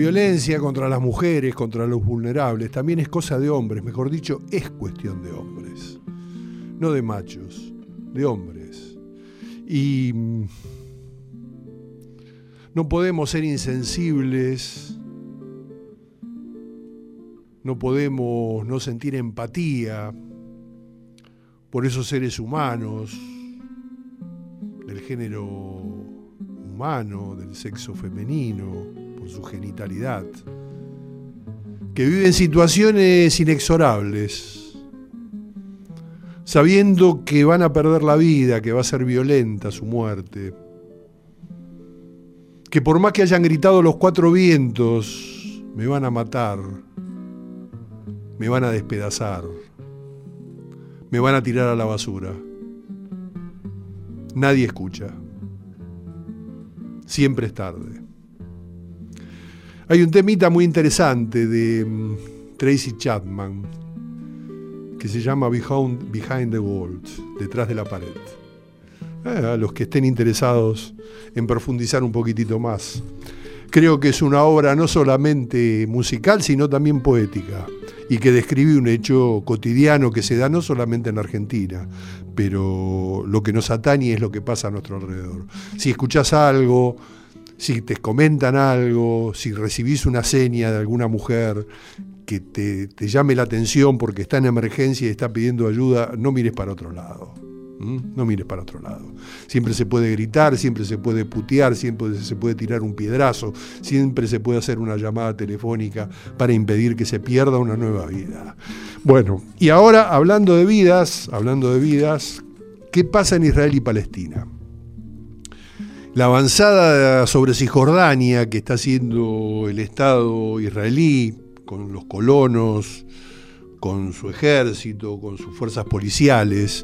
A: violencia contra las mujeres, contra los vulnerables, también es cosa de hombres, mejor dicho, es cuestión de hombres, no de machos, de hombres. Y no podemos ser insensibles, no podemos no sentir empatía por esos seres humanos, del género humano, del sexo femenino, por su genitalidad, que viven situaciones inexorables, sabiendo que van a perder la vida, que va a ser violenta su muerte, que por más que hayan gritado los cuatro vientos, me van a matar, me van a despedazar, me van a tirar a la basura. Nadie escucha. Siempre es tarde. Hay un temita muy interesante de Tracy Chapman que se llama Behind the Wall, detrás de la pared. A los que estén interesados en profundizar un poquitito más. Creo que es una obra no solamente musical, sino también poética, y que describe un hecho cotidiano que se da no solamente en Argentina, pero lo que nos atañe es lo que pasa a nuestro alrededor. Si escuchás algo, si te comentan algo, si recibís una seña de alguna mujer que te llame la atención porque está en emergencia y está pidiendo ayuda, no mires para otro lado. No mires para otro lado. Siempre se puede gritar, siempre se puede putear, siempre se puede tirar un piedrazo, siempre se puede hacer una llamada telefónica para impedir que se pierda una nueva vida. Bueno, y ahora hablando de vidas, ¿qué pasa en Israel y Palestina? La avanzada sobre Cisjordania que está haciendo el Estado israelí con los colonos, con su ejército, con sus fuerzas policiales,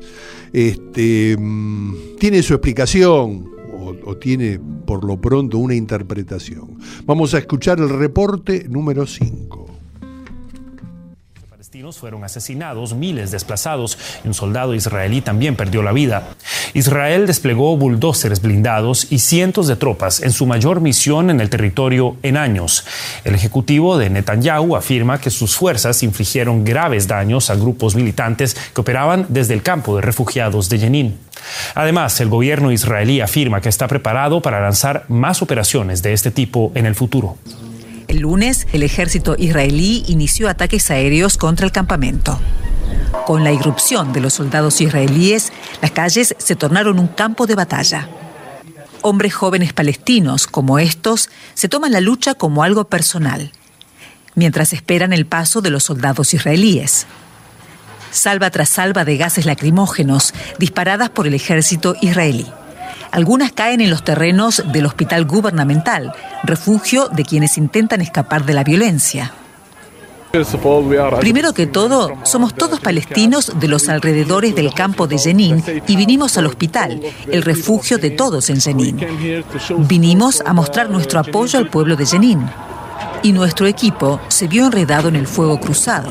A: tiene su explicación o tiene por lo pronto una interpretación. Vamos a escuchar el reporte número 5.
L: Palestinos fueron asesinados, miles desplazados y un soldado israelí también perdió la vida. Israel desplegó bulldozers blindados y cientos de tropas en su mayor misión en el territorio en años. El ejecutivo de Netanyahu afirma que sus fuerzas infligieron graves daños a grupos militantes que operaban desde el campo de refugiados de Jenin. Además, el gobierno israelí afirma que está preparado para lanzar más operaciones de este tipo en el futuro.
M: El lunes, el ejército israelí inició ataques aéreos contra el campamento. Con la irrupción de los soldados israelíes, las calles se tornaron un campo de batalla. Hombres jóvenes palestinos, como estos, se toman la lucha como algo personal, mientras esperan el paso de los soldados israelíes. Salva tras salva de gases lacrimógenos disparadas por el ejército israelí. Algunas caen en los terrenos del hospital gubernamental, refugio de quienes intentan escapar de la violencia. Primero que todo, somos todos palestinos de los alrededores del campo de Jenin y vinimos al hospital, el refugio de todos en Jenin. Vinimos a mostrar nuestro apoyo al pueblo de Jenin. Y nuestro equipo se vio enredado en el fuego cruzado.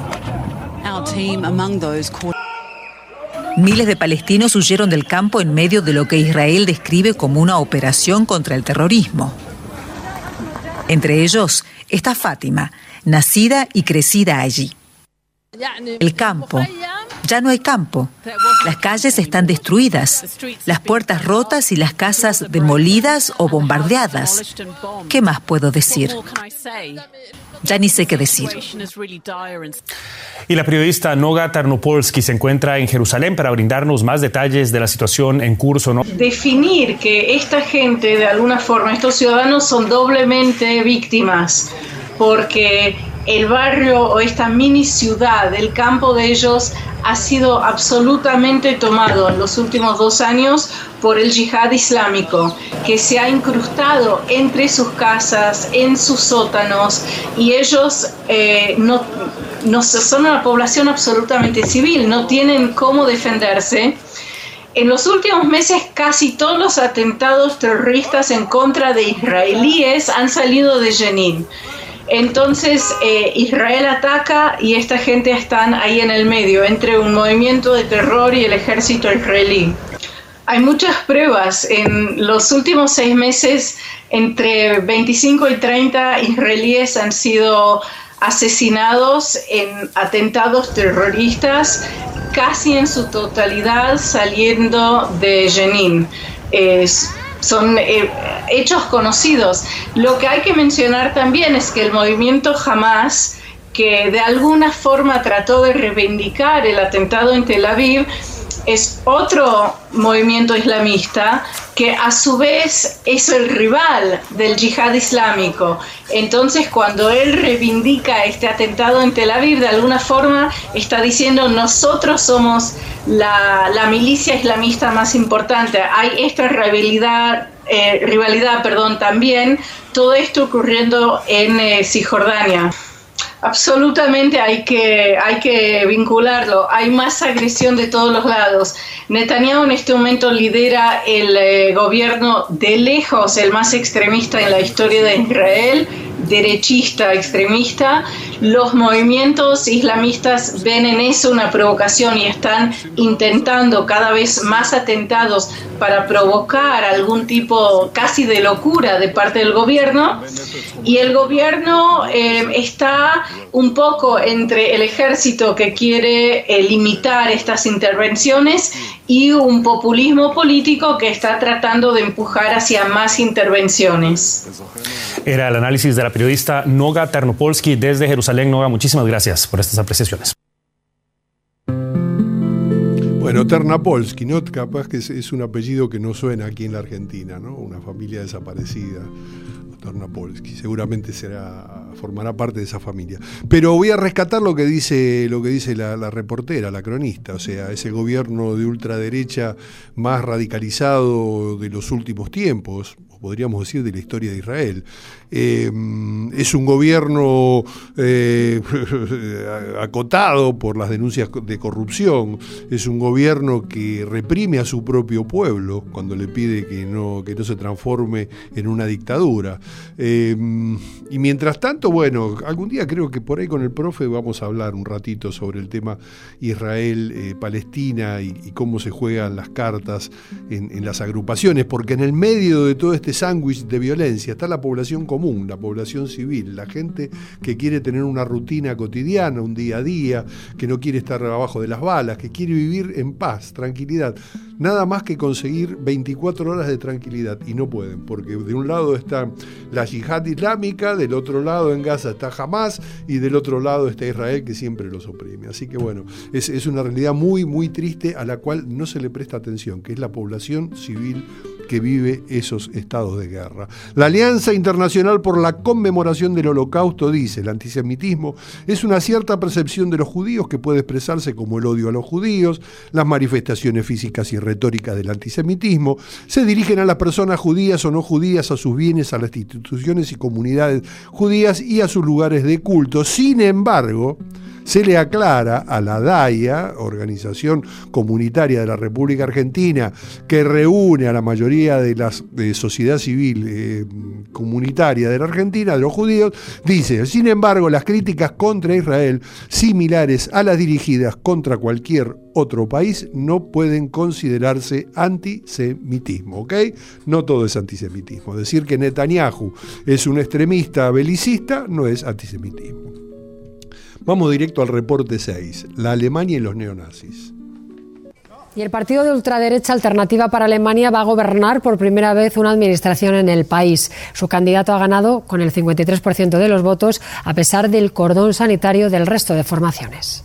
M: Miles de palestinos huyeron del campo en medio de lo que Israel describe como una operación contra el terrorismo. Entre ellos está Fátima, nacida y crecida allí. El campo. Ya no hay campo. Las calles están destruidas, las puertas rotas y las casas demolidas o bombardeadas. ¿Qué más puedo decir? Ya ni sé qué decir.
L: Y la periodista Noga Tarnopolsky se encuentra en Jerusalén para brindarnos más detalles de la situación en curso, ¿no?
N: Definir que esta gente, de alguna forma, estos ciudadanos son doblemente víctimas, porque el barrio o esta mini ciudad, el campo de ellos, ha sido absolutamente tomado en los últimos 2 años por el yihad islámico, que se ha incrustado entre sus casas, en sus sótanos, y ellos no son una población absolutamente civil, no tienen cómo defenderse. En los últimos meses, casi todos los atentados terroristas en contra de israelíes han salido de Jenin. Entonces Israel ataca y esta gente están ahí en el medio, entre un movimiento de terror y el ejército israelí. Hay muchas pruebas. En los últimos 6 meses entre 25 y 30 israelíes han sido asesinados en atentados terroristas, casi en su totalidad saliendo de Jenin. Son hechos conocidos. Lo que hay que mencionar también es que el movimiento Hamas, que de alguna forma trató de reivindicar el atentado en Tel Aviv, es otro movimiento islamista que a su vez es el rival del yihad islámico. Entonces, cuando él reivindica este atentado en Tel Aviv, de alguna forma está diciendo: nosotros somos la milicia islamista más importante. Hay esta rivalidad también, todo esto ocurriendo en Cisjordania. Absolutamente hay que vincularlo. Hay más agresión de todos los lados. Netanyahu en este momento lidera el gobierno de lejos, el más extremista en la historia de Israel, derechista, extremista. Los movimientos islamistas ven en eso una provocación y están intentando cada vez más atentados para provocar algún tipo casi de locura de parte del gobierno. Y el gobierno está un poco entre el ejército, que quiere limitar estas intervenciones, y un populismo político que está tratando de empujar hacia más intervenciones.
L: Era el análisis de la periodista Noga Ternopolsky desde Jerusalén. Noga, muchísimas gracias por estas apreciaciones.
A: Bueno, Ternopolsky, ¿no? Capaz que es un apellido que no suena aquí en la Argentina, ¿no? Una familia desaparecida. Ternopolsky, seguramente formará parte de esa familia. Pero voy a rescatar lo que dice la reportera, la cronista, o sea, ese gobierno de ultraderecha más radicalizado de los últimos tiempos, podríamos decir de la historia de Israel. Es un gobierno acotado por las denuncias de corrupción, es un gobierno que reprime a su propio pueblo cuando le pide que no se transforme en una dictadura. Y mientras tanto, bueno, algún día creo que por ahí con el profe vamos a hablar un ratito sobre el tema Israel-Palestina y cómo se juegan las cartas en las agrupaciones, porque en el medio de todo este sándwich de violencia está la población común, la población civil, la gente que quiere tener una rutina cotidiana, un día a día, que no quiere estar abajo de las balas, que quiere vivir en paz, tranquilidad, nada más que conseguir 24 horas de tranquilidad, y no pueden, porque de un lado está la yihad islámica, del otro lado en Gaza está Hamas, y del otro lado está Israel, que siempre los oprime. Así que bueno, es una realidad muy, muy triste a la cual no se le presta atención, que es la población civil que vive esos estados de guerra. La Alianza Internacional por la Conmemoración del Holocausto dice: el antisemitismo es una cierta percepción de los judíos que puede expresarse como el odio a los judíos. Las manifestaciones físicas y retóricas del antisemitismo se dirigen a las personas judías o no judías, a sus bienes, a las instituciones y comunidades judías y a sus lugares de culto. Sin embargo, se le aclara a la DAIA, Organización Comunitaria de la República Argentina, que reúne a la mayoría de la sociedad civil comunitaria de la Argentina, de los judíos, dice: sin embargo, las críticas contra Israel, similares a las dirigidas contra cualquier otro país, no pueden considerarse antisemitismo, ¿ok? No todo es antisemitismo. Decir que Netanyahu es un extremista belicista no es antisemitismo. Vamos directo al reporte 6, la Alemania y los neonazis.
O: Y el partido de ultraderecha Alternativa para Alemania va a gobernar por primera vez una administración en el país. Su candidato ha ganado con el 53% de los votos, a pesar del cordón sanitario del resto de formaciones.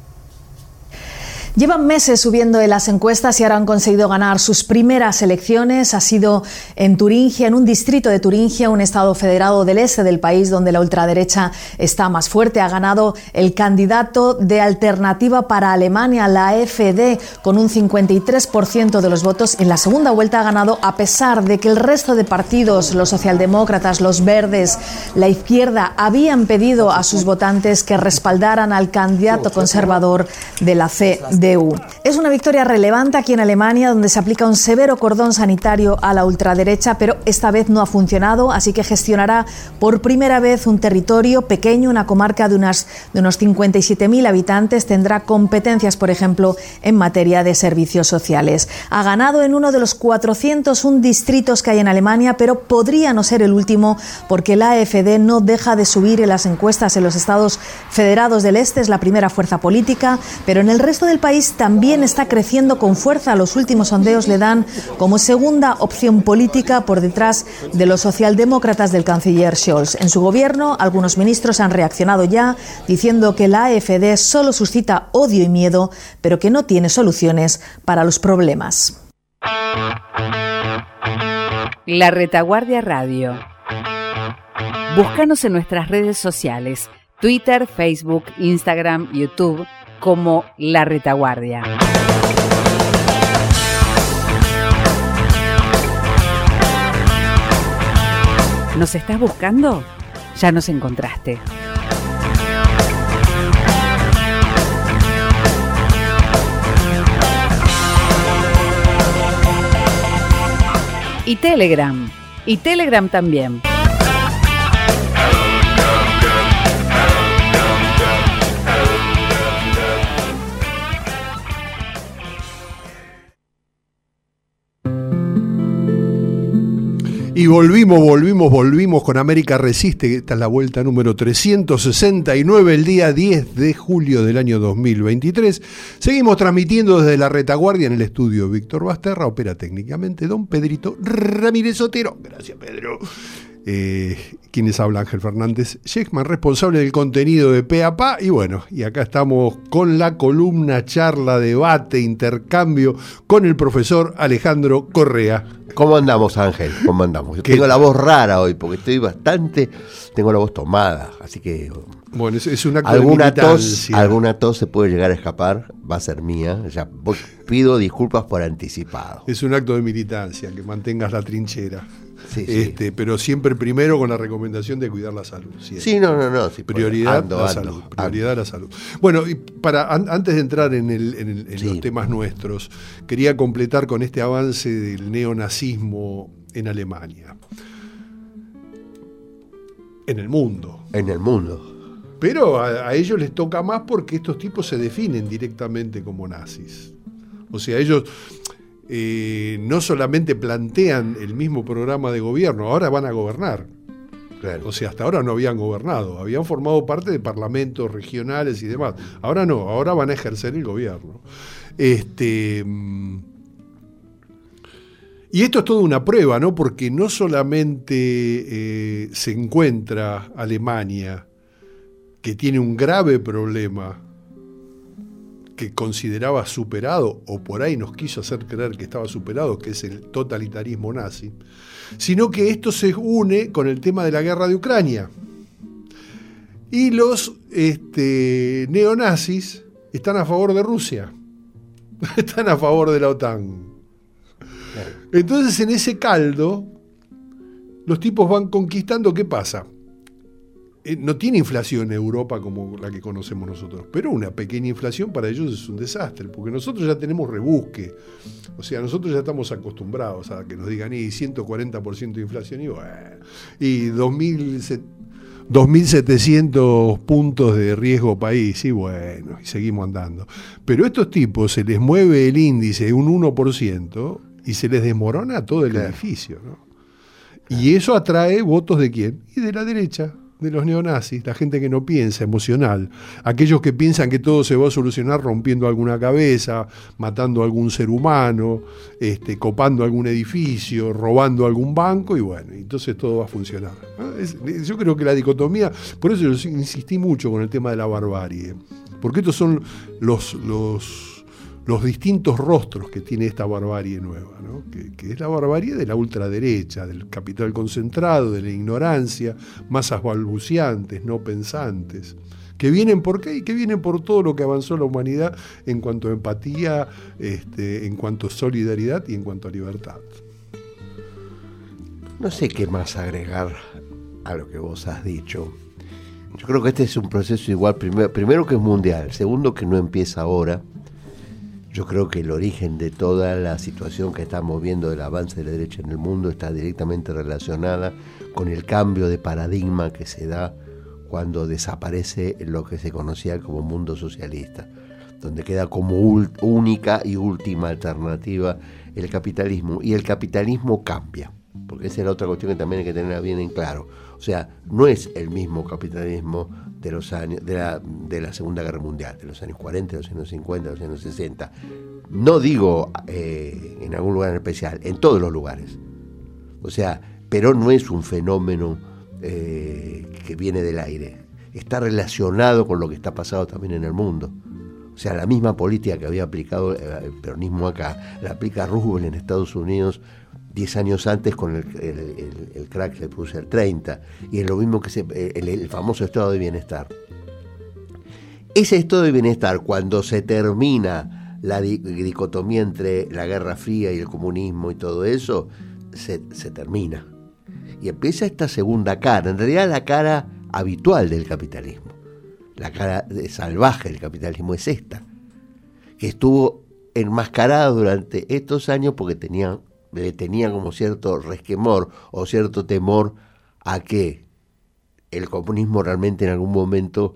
P: Llevan meses subiendo en las encuestas y ahora han conseguido ganar sus primeras elecciones. Ha sido en Turingia, en un distrito de Turingia, un estado federado del este del país donde la ultraderecha está más fuerte. Ha ganado el candidato de Alternativa para Alemania, la AfD, con un 53% de los votos. En la segunda vuelta ha ganado a pesar de que el resto de partidos, los socialdemócratas, los verdes, la izquierda, habían pedido a sus votantes que respaldaran al candidato conservador de la CDU. CDU. Es una victoria relevante aquí en Alemania, donde se aplica un severo cordón sanitario a la ultraderecha, pero esta vez no ha funcionado, así que gestionará por primera vez un territorio pequeño, una comarca de unos 57.000 habitantes. Tendrá competencias, por ejemplo, en materia de servicios sociales. Ha ganado en uno de los 401 distritos que hay en Alemania, pero podría no ser el último, porque la AfD no deja de subir en las encuestas en los estados federados del este. Es la primera fuerza política, pero en el resto del país también está creciendo con fuerza. Los últimos sondeos le dan como segunda opción política por detrás de los socialdemócratas del canciller Scholz. En su gobierno, algunos ministros han reaccionado ya diciendo que la AfD solo suscita odio y miedo, pero que no tiene soluciones para los problemas.
Q: La Retaguardia Radio. Búscanos en nuestras redes sociales, Twitter, Facebook, Instagram, YouTube, como La Retaguardia. ¿Nos estás buscando? Ya nos encontraste. Y Telegram también.
A: Y volvimos con América Resiste. Esta es la vuelta número 369, el día 10 de julio del año 2023. Seguimos transmitiendo desde la Retaguardia en el estudio Víctor Basterra. Opera técnicamente don Pedrito Ramírez Otero. Gracias, Pedro. Quienes habla Ángel Fernández Sheckman, responsable del contenido de Pe a Pa. Y bueno, y acá estamos con la columna, charla, debate, intercambio con el profesor Alejandro Correa.
B: ¿Cómo andamos, Ángel? ¿Cómo andamos? Yo tengo la voz rara hoy porque tengo la voz tomada, así que...
A: Bueno, es un acto de militancia.
B: Alguna tos se puede llegar a escapar, va a ser mía. Ya pido disculpas por anticipado.
A: Es un acto de militancia, que mantengas la trinchera.
B: Sí, sí.
A: Pero siempre primero con la recomendación de cuidar la salud. Siempre.
B: Sí, no. Sí,
A: prioridad la salud. Prioridad la salud. Bueno, y antes de entrar en los temas nuestros, quería completar con este avance del neonazismo en Alemania. En el mundo. Pero a ellos les toca más porque estos tipos se definen directamente como nazis. O sea, ellos no solamente plantean el mismo programa de gobierno, ahora van a gobernar. Claro. O sea, hasta ahora no habían gobernado, habían formado parte de parlamentos regionales y demás. Ahora no, ahora van a ejercer el gobierno. Y esto es toda una prueba, ¿no? Porque no solamente se encuentra Alemania, que tiene un grave problema que consideraba superado, o por ahí nos quiso hacer creer que estaba superado, que es el totalitarismo nazi, sino que esto se une con el tema de la guerra de Ucrania. Y los neonazis están a favor de Rusia, están a favor de la OTAN. Entonces, en ese caldo, los tipos van conquistando. ¿Qué pasa? No tiene inflación en Europa como la que conocemos nosotros, pero una pequeña inflación para ellos es un desastre, porque nosotros ya tenemos rebusque. O sea, nosotros ya estamos acostumbrados a que nos digan, y 140% de inflación, y bueno, y 2.700 puntos de riesgo país, y bueno, y seguimos andando. Pero a estos tipos se les mueve el índice un 1% y se les desmorona todo el edificio, ¿no? Y eso atrae votos ¿de quién? Y de la derecha, de los neonazis, la gente que no piensa, emocional, aquellos que piensan que todo se va a solucionar rompiendo alguna cabeza, matando a algún ser humano, copando algún edificio, robando algún banco, y bueno, entonces todo va a funcionar. Yo creo que la dicotomía, por eso yo insistí mucho con el tema de la barbarie, porque estos son los distintos rostros que tiene esta barbarie nueva, ¿no? Que es la barbarie de la ultraderecha, del capital concentrado, de la ignorancia, masas balbuciantes, no pensantes, que vienen por qué y que vienen por todo lo que avanzó la humanidad en cuanto a empatía, en cuanto a solidaridad y en cuanto a libertad.
B: No sé qué más agregar a lo que vos has dicho. Yo creo que este es un proceso igual, primero que es mundial, segundo que no empieza ahora, Yo creo que el origen de toda la situación que estamos viendo del avance de la derecha en el mundo está directamente relacionada con el cambio de paradigma que se da cuando desaparece lo que se conocía como mundo socialista, donde queda como única y última alternativa el capitalismo, y el capitalismo cambia, porque esa es la otra cuestión que también hay que tener bien en claro. O sea, no es el mismo capitalismo de los años de la Segunda Guerra Mundial, de los años 40, de los años 50, de los años 60. No digo en algún lugar en especial, en todos los lugares. O sea, Perón no es un fenómeno que viene del aire. Está relacionado con lo que está pasando también en el mundo. O sea, la misma política que había aplicado el peronismo acá, la aplica Roosevelt en Estados Unidos 10 años antes con el crack que puso el 30, y es lo mismo que el famoso estado de bienestar. Ese estado de bienestar, cuando se termina la dicotomía entre la Guerra Fría y el comunismo y todo eso, se termina. Y empieza esta segunda cara, en realidad la cara habitual del capitalismo, la cara salvaje del capitalismo es esta, que estuvo enmascarada durante estos años porque le tenía como cierto resquemor o cierto temor a que el comunismo realmente en algún momento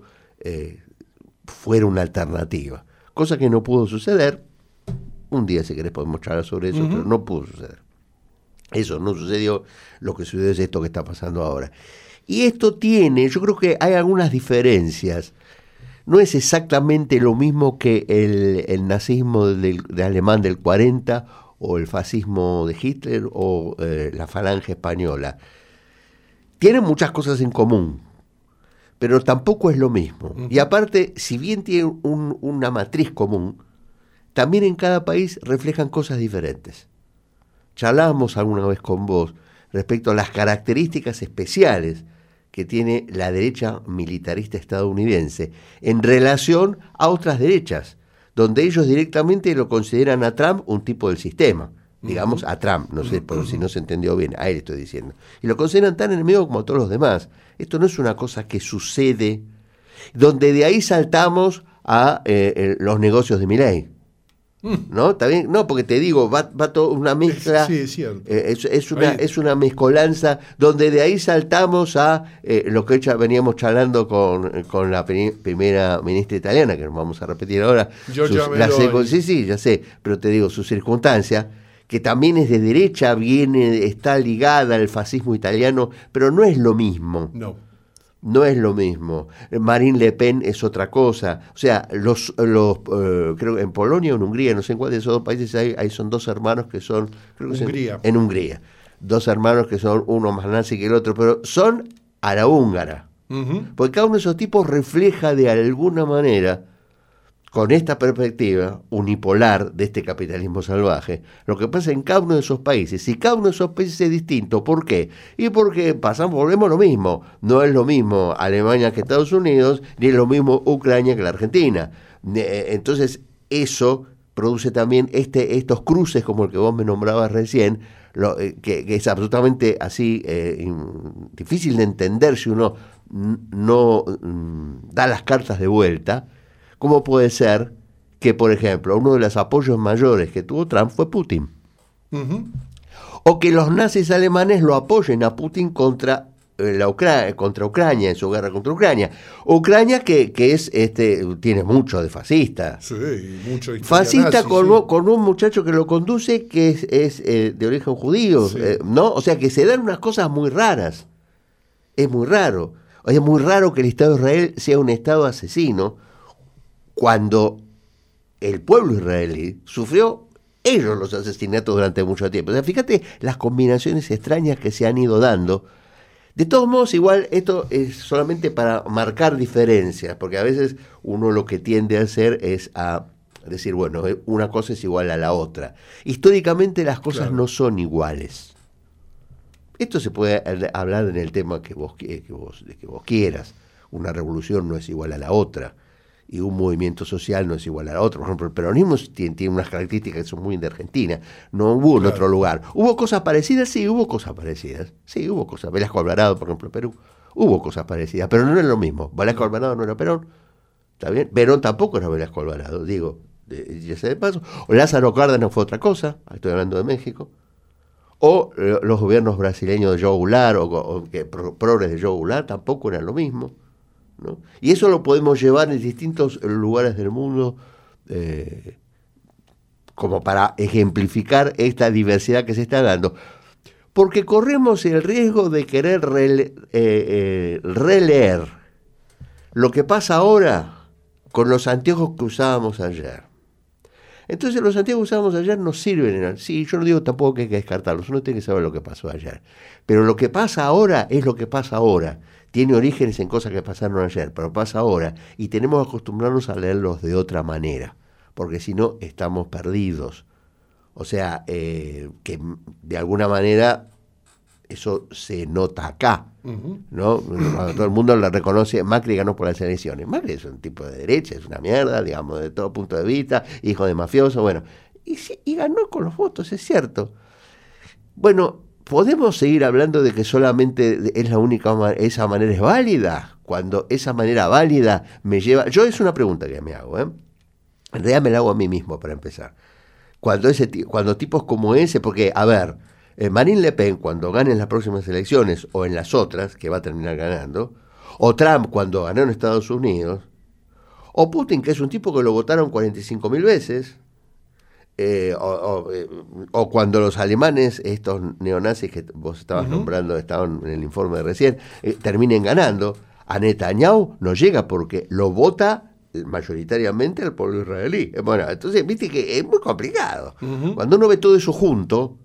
B: fuera una alternativa, cosa que no pudo suceder. Un día, si querés, podemos charlar sobre eso, pero no pudo suceder. Eso no sucedió. Lo que sucedió es esto que está pasando ahora. Y esto yo creo que hay algunas diferencias. No es exactamente lo mismo que el nazismo de alemán del 40 o el fascismo de Hitler o la falange española. Tienen muchas cosas en común, pero tampoco es lo mismo. Y aparte, si bien tienen una matriz común, también en cada país reflejan cosas diferentes. Charlábamos alguna vez con vos respecto a las características especiales que tiene la derecha militarista estadounidense en relación a otras derechas, donde ellos directamente lo consideran a Trump un tipo del sistema. Digamos a Trump, no sé, por si no se entendió bien, a él estoy diciendo. Y lo consideran tan enemigo como a todos los demás. Esto no es una cosa que sucede, donde de ahí saltamos a los negocios de Milei. ¿No? ¿Está bien? No, porque te digo, va toda una mezcla.
A: Sí, es cierto.
B: Es una mezcolanza donde de ahí saltamos a lo que veníamos charlando con la primera ministra italiana, que nos vamos a repetir ahora. Sí, ya sé, pero te digo, su circunstancia, que también es de derecha, está ligada al fascismo italiano, pero no es lo mismo. No es lo mismo. Marine Le Pen es otra cosa. O sea, creo que en Polonia o en Hungría, no sé en cuál de esos dos países hay son dos hermanos que son... Creo que en Hungría. Dos hermanos que son uno más nazi que el otro, pero son a la húngara. Porque cada uno de esos tipos refleja de alguna manera, con esta perspectiva unipolar de este capitalismo salvaje, lo que pasa en cada uno de esos países. Y cada uno de esos países es distinto. ¿Por qué? Y porque volvemos lo mismo. No es lo mismo Alemania que Estados Unidos, ni es lo mismo Ucrania que la Argentina. Entonces, eso produce también estos cruces como el que vos me nombrabas recién, que es absolutamente así difícil de entender si uno no da las cartas de vuelta. ¿Cómo puede ser que, por ejemplo, uno de los apoyos mayores que tuvo Trump fue Putin? O que los nazis alemanes lo apoyen a Putin contra Ucrania, en su guerra contra Ucrania. Ucrania que es tiene mucho de fascista.
A: Sí, mucho de
B: fascista
A: nazi,
B: con un muchacho que lo conduce que es de origen judío, ¿no? O sea que se dan unas cosas muy raras. Es muy raro. Es muy raro que el Estado de Israel sea un Estado asesino, cuando el pueblo israelí sufrió ellos los asesinatos durante mucho tiempo. O sea, fíjate las combinaciones extrañas que se han ido dando. De todos modos, igual esto es solamente para marcar diferencias, porque a veces uno lo que tiende a hacer es a decir, bueno, una cosa es igual a la otra. Históricamente las cosas no son iguales. Esto se puede hablar en el tema que vos quieras. Una revolución no es igual a la otra. Y un movimiento social no es igual a la otra. Por ejemplo, el peronismo tiene unas características que son muy de Argentina. No hubo en otro lugar. ¿Hubo cosas parecidas? Sí, hubo cosas parecidas. Sí, hubo cosas. Velasco Alvarado, por ejemplo, en Perú. Hubo cosas parecidas, pero no es lo mismo. Velasco Alvarado no era Perón. ¿Está bien? Perón tampoco era Velasco Alvarado. Digo, ya sea de paso, o Lázaro Cárdenas fue otra cosa, estoy hablando de México, o los gobiernos brasileños de João Goulart, o progres de João Goulart, tampoco eran lo mismo, ¿no? Y eso lo podemos llevar en distintos lugares del mundo, como para ejemplificar esta diversidad que se está dando. Porque corremos el riesgo de querer releer lo que pasa ahora con los anteojos que usábamos ayer. Entonces los anteojos que usábamos ayer nos sirven. Sí, yo no digo tampoco que hay que descartarlos, uno tiene que saber lo que pasó ayer. Pero lo que pasa ahora es lo que pasa ahora. Tiene orígenes en cosas que pasaron ayer, pero pasa ahora. Y tenemos que acostumbrarnos a leerlos de otra manera, porque si no estamos perdidos. O sea, que de alguna manera eso se nota acá, ¿no? Cuando todo el mundo lo reconoce, Macri ganó por las elecciones. Macri es un tipo de derecha, es una mierda, digamos, de todo punto de vista, hijo de mafioso, bueno. Y ganó con los votos, es cierto. Bueno, ¿podemos seguir hablando de que solamente es la única esa manera es válida? Cuando esa manera válida me lleva... Yo es una pregunta que me hago, En realidad me la hago a mí mismo, para empezar. Cuando tipos como ese, porque, a ver, Marine Le Pen, cuando gane en las próximas elecciones, o en las otras, que va a terminar ganando, o Trump, cuando ganó en Estados Unidos, o Putin, que es un tipo que lo votaron 45.000 veces, o cuando los alemanes, estos neonazis que vos estabas nombrando, estaban en el informe de recién, terminen ganando, a Netanyahu no llega porque lo vota mayoritariamente el pueblo israelí. Bueno, entonces, viste que es muy complicado. Cuando uno ve todo eso junto,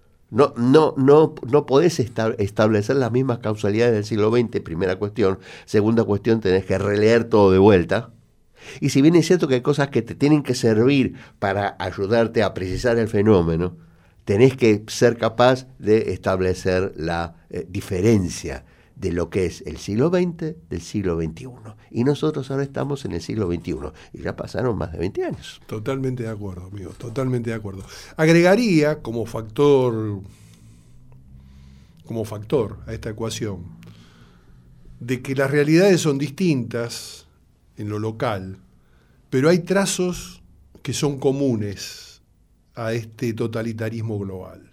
B: no podés establecer las mismas causalidades del siglo XX, primera cuestión. Segunda cuestión, tenés que releer todo de vuelta. Y si bien es cierto que hay cosas que te tienen que servir para ayudarte a precisar el fenómeno, tenés que ser capaz de establecer la diferencia de lo que es el siglo XX del siglo XXI. Y nosotros ahora estamos en el siglo XXI, y ya pasaron más de 20 años.
A: Totalmente de acuerdo, amigo, totalmente de acuerdo. Agregaría como factor a esta ecuación de que las realidades son distintas en lo local, pero hay trazos que son comunes a este totalitarismo global.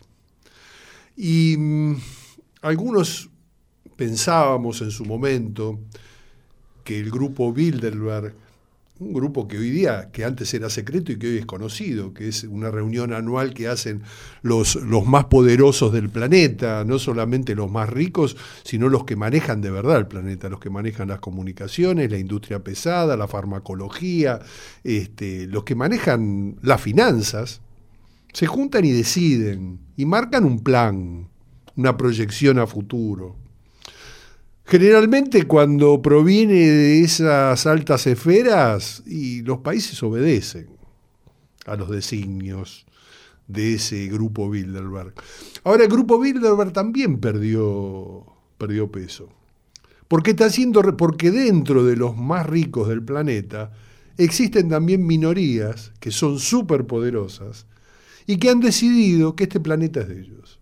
A: Y algunos pensábamos en su momento que el grupo Bilderberg, un grupo que hoy día, que antes era secreto y que hoy es conocido, que es una reunión anual que hacen los más poderosos del planeta, no solamente los más ricos, sino los que manejan de verdad el planeta, los que manejan las comunicaciones, la industria pesada, la farmacología, los que manejan las finanzas, se juntan y deciden y marcan un plan, una proyección a futuro. Generalmente cuando proviene de esas altas esferas, y los países obedecen a los designios de ese grupo Bilderberg. Ahora el grupo Bilderberg también perdió peso. Porque dentro de los más ricos del planeta existen también minorías que son superpoderosas y que han decidido que este planeta es de ellos.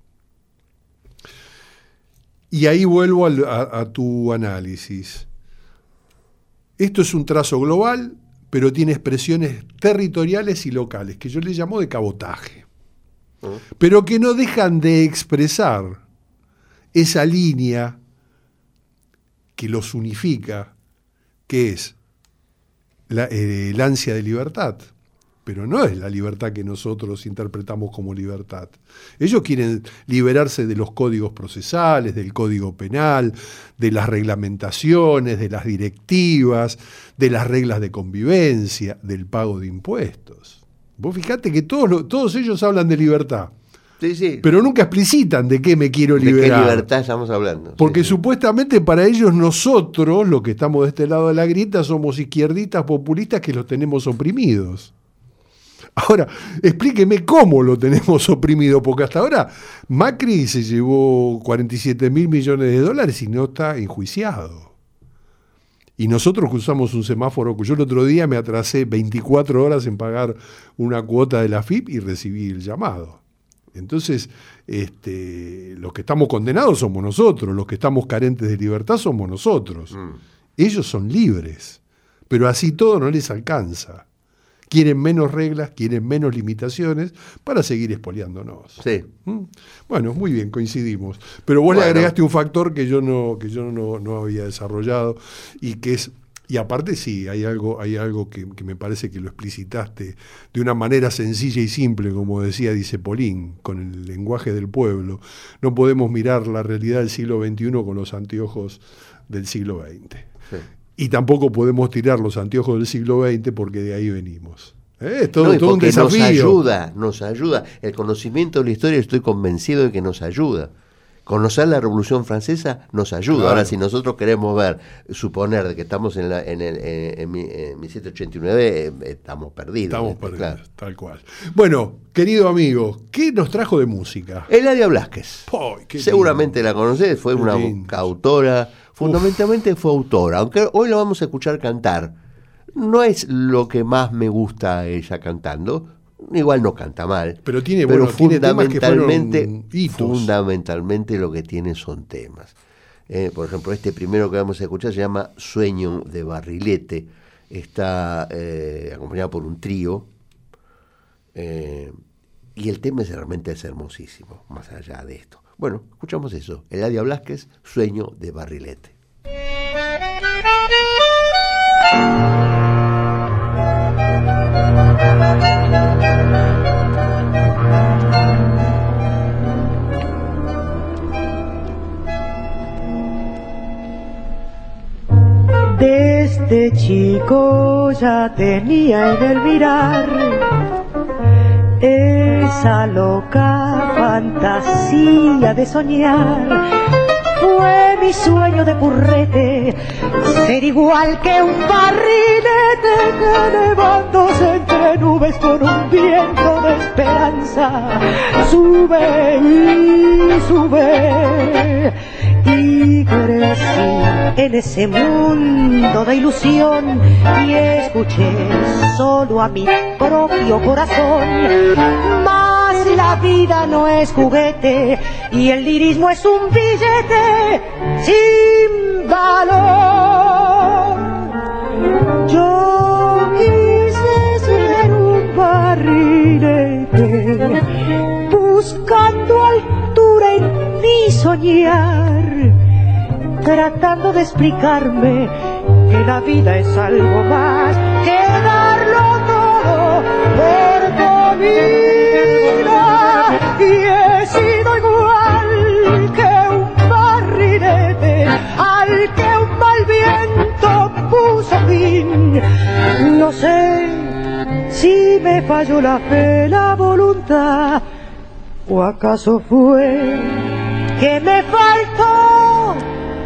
A: Y ahí vuelvo a tu análisis. Esto es un trazo global, pero tiene expresiones territoriales y locales, que yo le llamo de cabotaje, pero que no dejan de expresar esa línea que los unifica, que es el ansia de libertad. Pero no es la libertad que nosotros interpretamos como libertad. Ellos quieren liberarse de los códigos procesales, del código penal, de las reglamentaciones, de las directivas, de las reglas de convivencia, del pago de impuestos. Vos fijate que todos ellos hablan de libertad.
B: Sí.
A: Pero nunca explicitan de qué me quiero liberar.
B: ¿De qué libertad estamos hablando?
A: Porque supuestamente para ellos nosotros, los que estamos de este lado de la grieta, somos izquierdistas populistas que los tenemos oprimidos. Ahora, explíqueme cómo lo tenemos oprimido, porque hasta ahora Macri se llevó 47.000 millones de dólares y no está enjuiciado. Y nosotros que usamos un semáforo, yo el otro día me atrasé 24 horas en pagar una cuota de la AFIP y recibí el llamado. Entonces, los que estamos condenados somos nosotros, los que estamos carentes de libertad somos nosotros. Ellos son libres, pero así todo no les alcanza. quieren menos reglas, quieren menos limitaciones para seguir expoliándonos.
B: Sí.
A: Bueno, muy bien, coincidimos. Pero vos le agregaste un factor que yo no había desarrollado y que es... Y aparte sí, hay algo que me parece que lo explicitaste de una manera sencilla y simple, como dice Polín, con el lenguaje del pueblo. No podemos mirar la realidad del siglo XXI con los anteojos del siglo XX. Sí. Y tampoco podemos tirar los anteojos del siglo XX porque de ahí venimos. Es todo un desafío.
B: Nos ayuda. El conocimiento de la historia, estoy convencido de que nos ayuda. Conocer la Revolución Francesa nos ayuda. Claro. Ahora, si nosotros queremos suponer de que estamos en 1789, estamos perdidos.
A: Estamos perdidos, claro. Tal cual. Bueno, querido amigo, ¿qué nos trajo de música?
B: Eladia Blasquez. Seguramente la conocés, fue una autora, fundamentalmente fue autora, aunque hoy la vamos a escuchar cantar. No es lo que más me gusta a ella cantando. Igual no canta mal,
A: pero tiene
B: fundamentalmente lo que tiene son temas. Por ejemplo, este primero que vamos a escuchar se llama Sueño de Barrilete, está acompañado por un trío, y el tema realmente es hermosísimo, más allá de esto. Bueno, escuchamos eso, Eladia Blasquez, Sueño de Barrilete.
R: Desde chico ya tenía en el mirar esa loca fantasía de soñar. Fue mi sueño de purrete ser igual que un barrilete que elevándose entre nubes con un viento de esperanza sube y sube. Y crecí en ese mundo de ilusión y escuché solo a mi propio corazón. Mas la vida no es juguete y el lirismo es un billete sin valor. Yo quise ser un barrilete buscando altura en mi soñar, tratando de explicarme que la vida es algo más que darlo todo por comida. Y he sido igual que un barrilete al que un mal viento puso fin. No sé si me falló la fe, la voluntad, o acaso fue que me faltó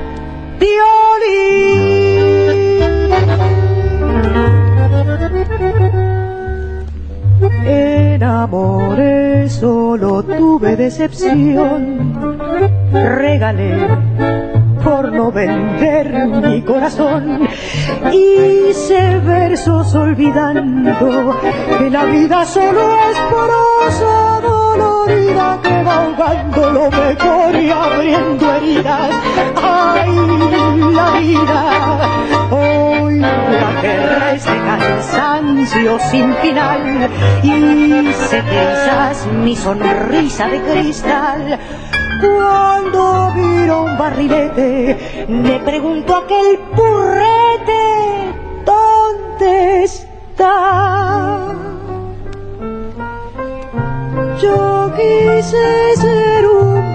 R: violín. En amores solo tuve decepción, regalé por no vender mi corazón, hice versos olvidando que la vida solo es prosa dolorida que va ahogando lo mejor y abriendo heridas. ¡Ay, la vida! Hoy la guerra es de cansancio sin final y se trizas mi sonrisa de cristal. Cuando miro un barrilete, me pregunto aquel purrete, ¿dónde está? Yo quise ser un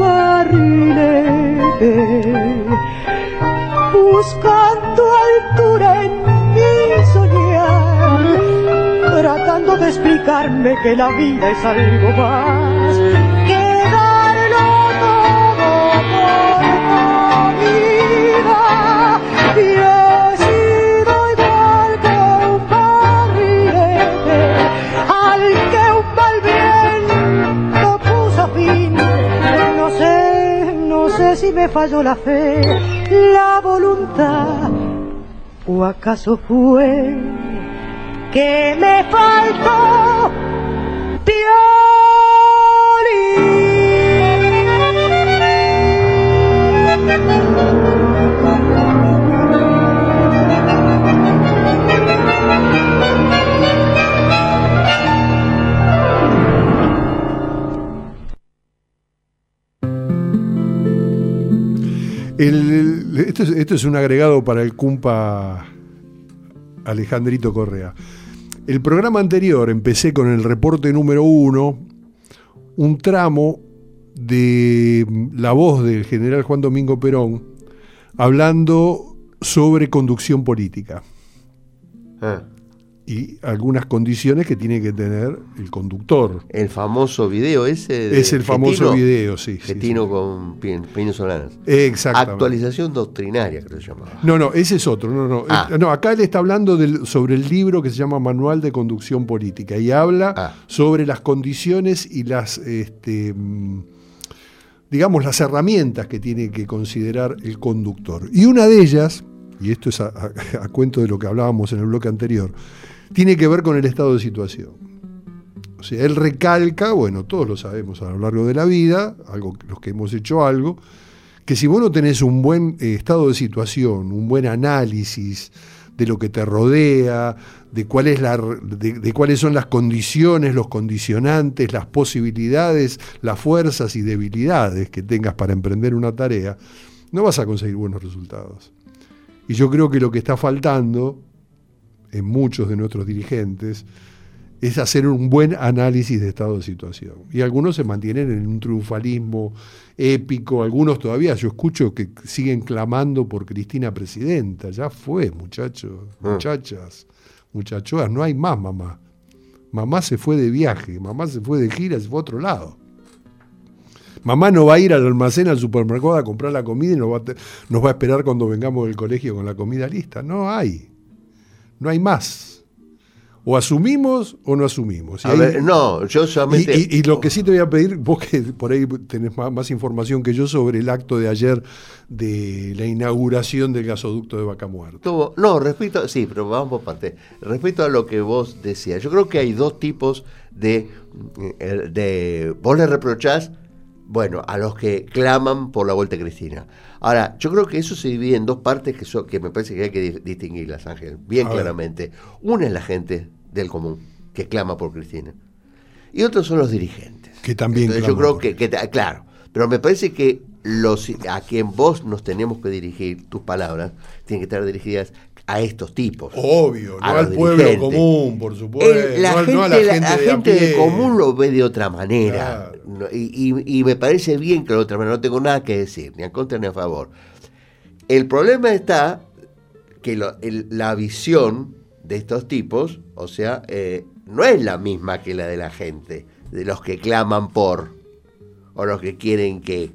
R: barrilete, buscando altura en mi soñar, tratando de explicarme que la vida es algo más que darlo todo por vida. Y he sido igual que un barrilete al que un mal viento puso fin. No sé si me falló la fe, la voluntad, o acaso fue que me faltó
A: Esto es un agregado para el cumpa Alejandrito Correa. El programa anterior empecé con el reporte número 1, un tramo de la voz del general Juan Domingo Perón hablando sobre conducción política. Y algunas condiciones que tiene que tener el conductor.
B: El famoso video ese.
A: Es el famoso video, sí.
B: Getino con Peña Solanas.
A: Exactamente.
B: Actualización doctrinaria, creo que se llamaba.
A: No, ese es otro. No, acá él está hablando sobre el libro que se llama Manual de Conducción Política y habla sobre las condiciones y las, digamos, las herramientas que tiene que considerar el conductor. Y una de ellas, y esto es a cuento de lo que hablábamos en el bloque anterior, tiene que ver con el estado de situación. O sea, él recalca, bueno, todos lo sabemos a lo largo de la vida, los que hemos hecho algo, que si vos no tenés un buen estado de situación, un buen análisis de lo que te rodea, de cuáles son las condiciones, los condicionantes, las posibilidades, las fuerzas y debilidades que tengas para emprender una tarea, no vas a conseguir buenos resultados. Y yo creo que lo que está faltando en muchos de nuestros dirigentes es hacer un buen análisis de estado de situación. Y algunos se mantienen en un triunfalismo épico, algunos todavía, yo escucho que siguen clamando por Cristina presidenta. Ya fue, muchachos, muchachas, muchachoas, no hay más mamá. Mamá se fue de viaje, mamá se fue de gira, se fue a otro lado. Mamá no va a ir al almacén, al supermercado a comprar la comida y nos va a esperar cuando vengamos del colegio con la comida lista. No hay más. O asumimos o no asumimos.
B: Yo solamente...
A: Y lo que sí te voy a pedir, vos que por ahí tenés más información que yo sobre el acto de ayer de la inauguración del gasoducto de Vaca Muerta.
B: Sí, pero vamos por parte. Respecto a lo que vos decías, yo creo que hay dos tipos de vos le reprochás, a los que claman por la vuelta de Cristina. Ahora, yo creo que eso se divide en dos partes que me parece que hay que distinguirlas, Ángel, bien claramente. Una es la gente del común, que clama por Cristina. Y otros son los dirigentes.
A: Que también
B: claman. Yo creo que claro, pero me parece que a quien vos nos tenemos que dirigir, tus palabras, tienen que estar dirigidas a estos tipos.
A: Obvio, no al pueblo común, por supuesto.
B: La gente de común lo ve de otra manera. Claro. Y me parece bien que de otra manera, no tengo nada que decir, ni a contra ni a favor. El problema está que la visión de estos tipos, o sea, no es la misma que la de la gente, de los que claman por, o los que quieren que.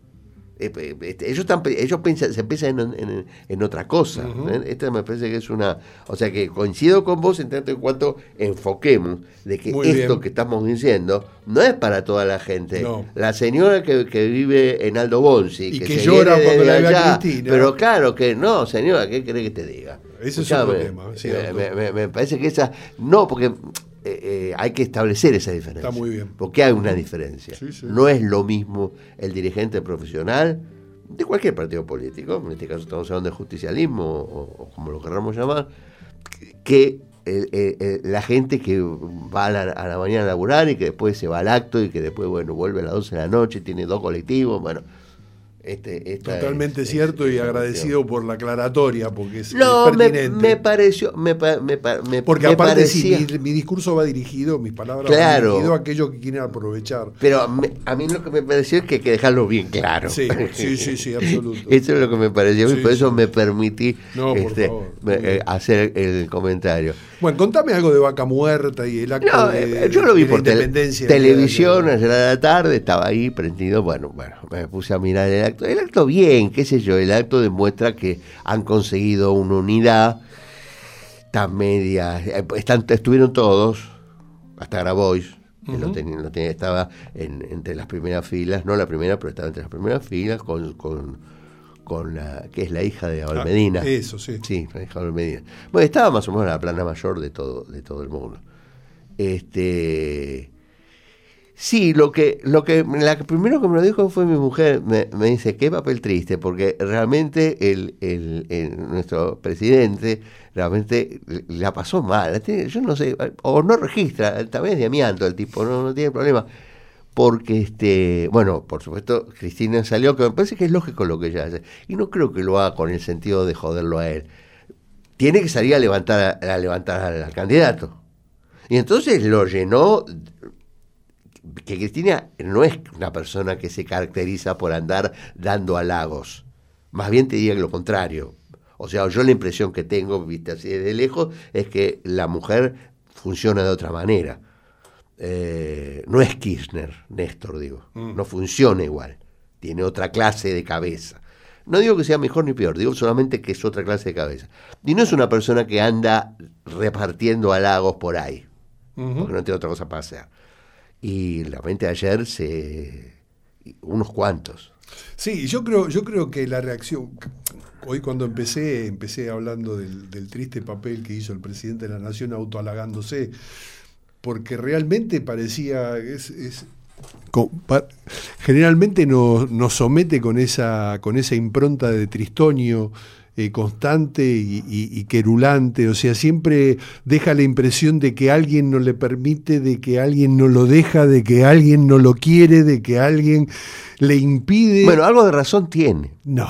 B: Ellos se piensan en otra cosa. Esta me parece que es una... O sea que coincido con vos en tanto en cuanto enfoquemos de que que estamos diciendo no es para toda la gente. No. La señora que vive en Aldo Bonzi,
A: y que llora cuando la ve a Cristina.
B: Pero claro que no, señora, ¿qué querés que te diga?
A: Ese es otro tema.
B: Me parece que esa... No, porque... hay que establecer esa diferencia.
A: Está muy bien.
B: Porque hay una diferencia. Sí. No es lo mismo el dirigente profesional de cualquier partido político, en este caso estamos hablando de justicialismo o como lo queramos llamar, que la gente que va a la mañana a laburar y que después se va al acto y que después vuelve a las 12 de la noche, tiene 2 colectivos,
A: totalmente cierto y agradecido por la aclaratoria porque es pertinente.
B: Me pareció
A: porque aparte mi discurso va dirigido, mis palabras van dirigidas a aquellos que quieren aprovechar.
B: Pero a mí lo que me pareció es que hay que dejarlo bien claro.
A: Sí, absoluto.
B: Eso es lo que me pareció y por eso me permití hacer el comentario.
A: Bueno, contame algo de Vaca Muerta y el acto
B: yo lo vi por
A: independencia
B: televisión ayer a la tarde, estaba ahí prendido, me puse a mirar el acto. El acto bien, qué sé yo, el acto demuestra que han conseguido una unidad tan media, estuvieron todos, hasta Grabois, que estaba entre las primeras filas, no la primera, pero estaba entre las primeras filas con la que es la hija de Abel Medina.
A: Eso, sí.
B: Sí, la hija de Abel Medina. Bueno, estaba más o menos la plana mayor de todo el mundo. Sí, lo primero que me lo dijo fue mi mujer, me dice, qué papel triste, porque realmente nuestro presidente realmente la pasó mal. Yo no sé, o no registra, también es de amianto el tipo, no tiene problema. porque, bueno, por supuesto, Cristina salió, que me parece que es lógico lo que ella hace, y no creo que lo haga con el sentido de joderlo a él. Tiene que salir a levantar al candidato. Y entonces lo llenó, que Cristina no es una persona que se caracteriza por andar dando halagos, más bien te diría lo contrario. O sea, yo la impresión que tengo, viste así desde lejos, es que la mujer funciona de otra manera. No es Kirchner, Néstor, digo. No funciona igual. Tiene otra clase de cabeza. No digo que sea mejor ni peor, digo solamente que es otra clase de cabeza. Y no es una persona que anda repartiendo halagos por ahí, porque no tiene otra cosa para hacer. Y realmente ayer unos cuantos.
A: Sí, yo creo que la reacción, hoy cuando empecé hablando del triste papel que hizo el presidente de la Nación autohalagándose, porque realmente parecía, generalmente nos somete con esa impronta de tristonio constante y querulante, o sea, siempre deja la impresión de que alguien no le permite, de que alguien no lo deja, de que alguien no lo quiere, de que alguien le impide.
B: Bueno, algo de razón tiene.
A: No.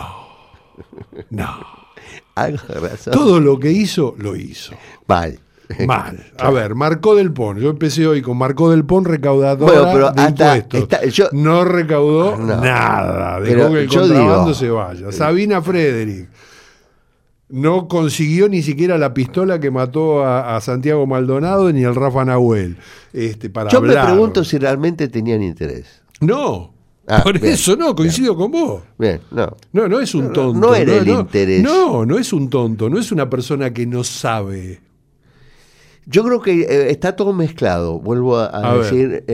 B: Algo de razón.
A: Todo lo que hizo, lo hizo.
B: Mal.
A: A ver, Marcó del Pon. Yo empecé hoy con Marcó del Pon, recaudadora de impuestos. No recaudó nada. Dejó que el contrabando se vaya. Sabina Frederick no consiguió ni siquiera la pistola que mató a Santiago Maldonado ni al Rafa Nahuel.
B: Yo me pregunto si realmente tenían interés.
A: No. Por bien, eso no, coincido con vos.
B: Bien,
A: no es un tonto.
B: No era el interés.
A: No es un tonto, no es una persona que no sabe.
B: Yo creo que está todo mezclado, vuelvo a decir.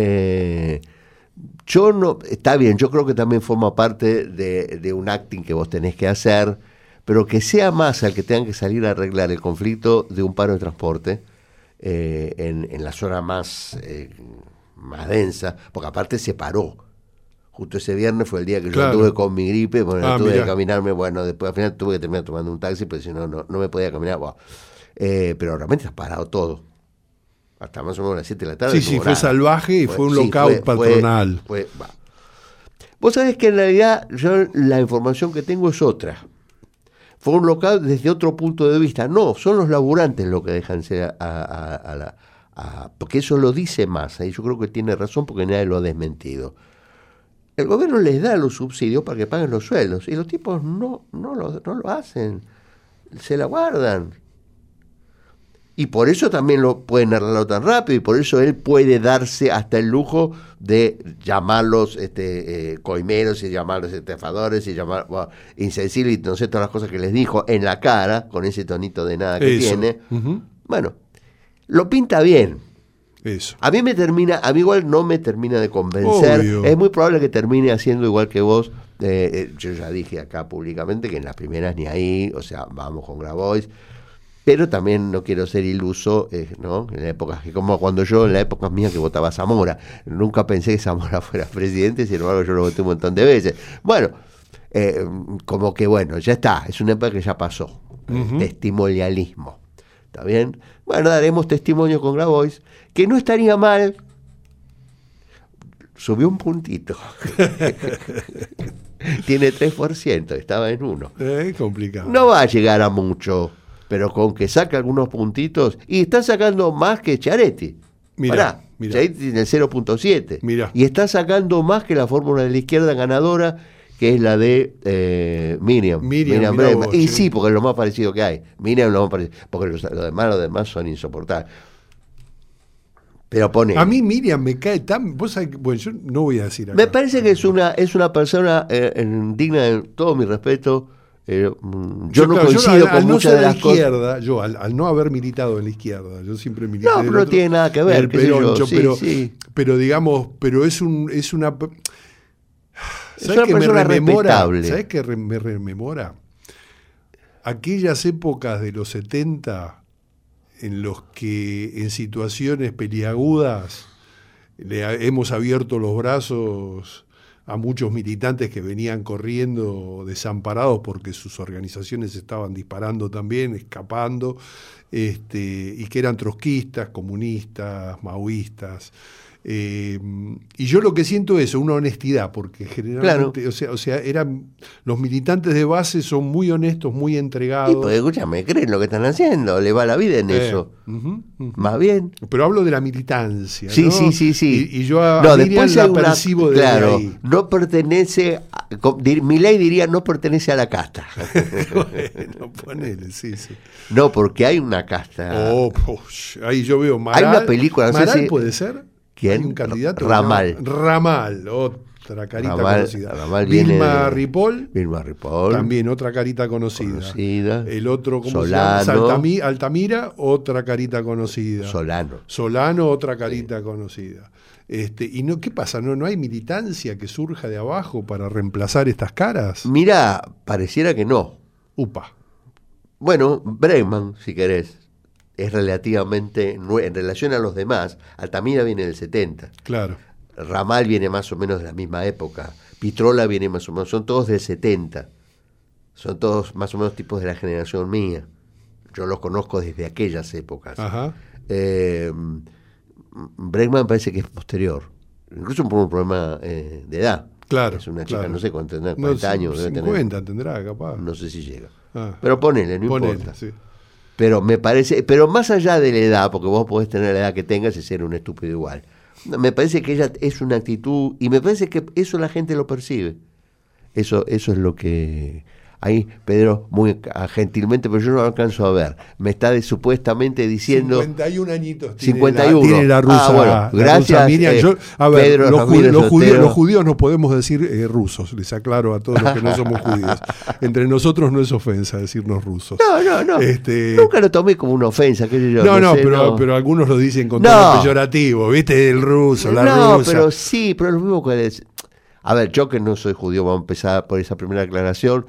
B: Está bien, yo creo que también forma parte de un acting que vos tenés que hacer, pero que sea más al que tengan que salir a arreglar el conflicto de un paro de transporte en la zona más densa, porque aparte se paró. Justo ese viernes fue el día que yo estuve con mi gripe, tuve que caminarme, después al final tuve que terminar tomando un taxi, porque si no me podía caminar. Pero realmente está parado todo. Hasta más o menos las 7 de la tarde.
A: Sí, fue salvaje y fue un lockout patronal.
B: Vos sabés que en realidad yo la información que tengo es otra. Fue un lockout desde otro punto de vista. No, son los laburantes los que dejan ser porque eso lo dice Massa, y yo creo que tiene razón porque nadie lo ha desmentido. El gobierno les da los subsidios para que paguen los sueldos, y los tipos no lo hacen. Se la guardan. Y por eso también lo pueden arreglar tan rápido, y por eso él puede darse hasta el lujo de llamarlos coimeros, y llamarlos estafadores, y llamarlos insensibles, y no sé, todas las cosas que les dijo en la cara, con ese tonito de nada que tiene. Bueno, lo pinta bien.
A: Eso.
B: A mí igual no me termina de convencer. Obvio. Es muy probable que termine haciendo igual que vos. Yo ya dije acá públicamente que en las primeras ni ahí, o sea, vamos con Grabois. Pero también no quiero ser iluso, ¿no? En la época, como cuando yo, en la época mía que votaba Zamora, nunca pensé que Zamora fuera presidente, sin embargo yo lo voté un montón de veces. Bueno, como que ya está, es una época que ya pasó. Testimonialismo. ¿Está bien? Bueno, daremos testimonio con Grabois, que no estaría mal. Subió un puntito. Tiene 3%, estaba en 1.
A: Es complicado.
B: No va a llegar a mucho, pero con que saque algunos puntitos, y está sacando más que Chiaretti.
A: Mirá.
B: Chiaretti tiene el 0.7.
A: Mirá.
B: Y está sacando más que la fórmula de la izquierda ganadora, que es la de Miriam Bregman. Y sí, porque es lo más parecido que hay. Miriam es lo más parecido, porque los demás son insoportables. Pero
A: a mí Miriam me cae tan... Vos sabés, yo no voy a decir acá.
B: Me parece que es una persona digna de todo mi respeto. Yo no coincido con muchas de las cosas.
A: Yo, al no haber militado en la izquierda, yo siempre milité.
B: No, pero no tiene nada que ver.
A: Pero digamos, es una...
B: Es una persona respetable.
A: ¿Sabés qué me rememora? Aquellas épocas de los 70 en los que en situaciones peliagudas hemos abierto los brazos a muchos militantes que venían corriendo desamparados porque sus organizaciones estaban disparando también, escapando, y que eran trotskistas, comunistas, maoístas. Y yo lo que siento es una honestidad, porque generalmente,
B: claro.
A: o sea, los militantes de base son muy honestos, muy entregados.
B: Y pues escúchame, creen lo que están haciendo, le va la vida en eso. Más bien.
A: Pero hablo de la militancia,
B: sí,
A: ¿no?
B: Sí.
A: Y yo a Miriam la percibo de ahí.
B: No pertenece, Milei diría, no pertenece a la casta.
A: Bueno, ponele, sí.
B: No, porque hay una casta.
A: Ahí yo veo Maral.
B: Hay una película, no
A: Maral
B: sé si,
A: puede ser.
B: ¿quién?
A: Hay un candidato.
B: Ramal,
A: otra carita conocida.
B: Ramal
A: Vilma Ripoll.
B: También
A: otra carita conocida. El otro, ¿cómo
B: Solano.
A: se llama? Altamira, otra carita conocida.
B: Solano,
A: otra carita conocida. ¿Y no qué pasa? ¿No hay militancia que surja de abajo para reemplazar estas caras?
B: Mira, pareciera que no.
A: Upa.
B: Bueno, Bregman, si querés, es relativamente, en relación a los demás, Altamira viene del 70.
A: Claro.
B: Ramal viene más o menos de la misma época. Pitrola viene más o menos, son todos del 70. Son todos más o menos tipos de la generación mía. Yo los conozco desde aquellas épocas.
A: Ajá.
B: Bregman parece que es posterior. Incluso por un problema de edad.
A: Claro.
B: Es una chica, no sé cuánto tendrá, 40 años.
A: 50 tendrá, capaz.
B: No sé si llega. Pero ponele, no importa.
A: Sí.
B: Pero me parece, pero más allá de la edad, porque vos podés tener la edad que tengas y ser un estúpido igual. Me parece que ella es una actitud, y me parece que eso la gente lo percibe. Eso es lo que ahí Pedro muy gentilmente, pero yo no lo alcanzo a ver. Me está supuestamente diciendo
A: 51 añitos
B: tiene 51.
A: Tiene la rusa.
B: Bueno, gracias,
A: rusa Miriam. A ver,
B: Pedro,
A: los judíos no podemos decir rusos, les aclaro a todos los que no somos judíos. Entre nosotros no es ofensa decirnos rusos.
B: No. Nunca lo tomé como una ofensa, qué sé yo.
A: Pero algunos lo dicen con tono peyorativo, ¿viste? El ruso, la rusa.
B: No, pero sí, pero lo mismo que es. A ver, yo que no soy judío, vamos a empezar por esa primera aclaración.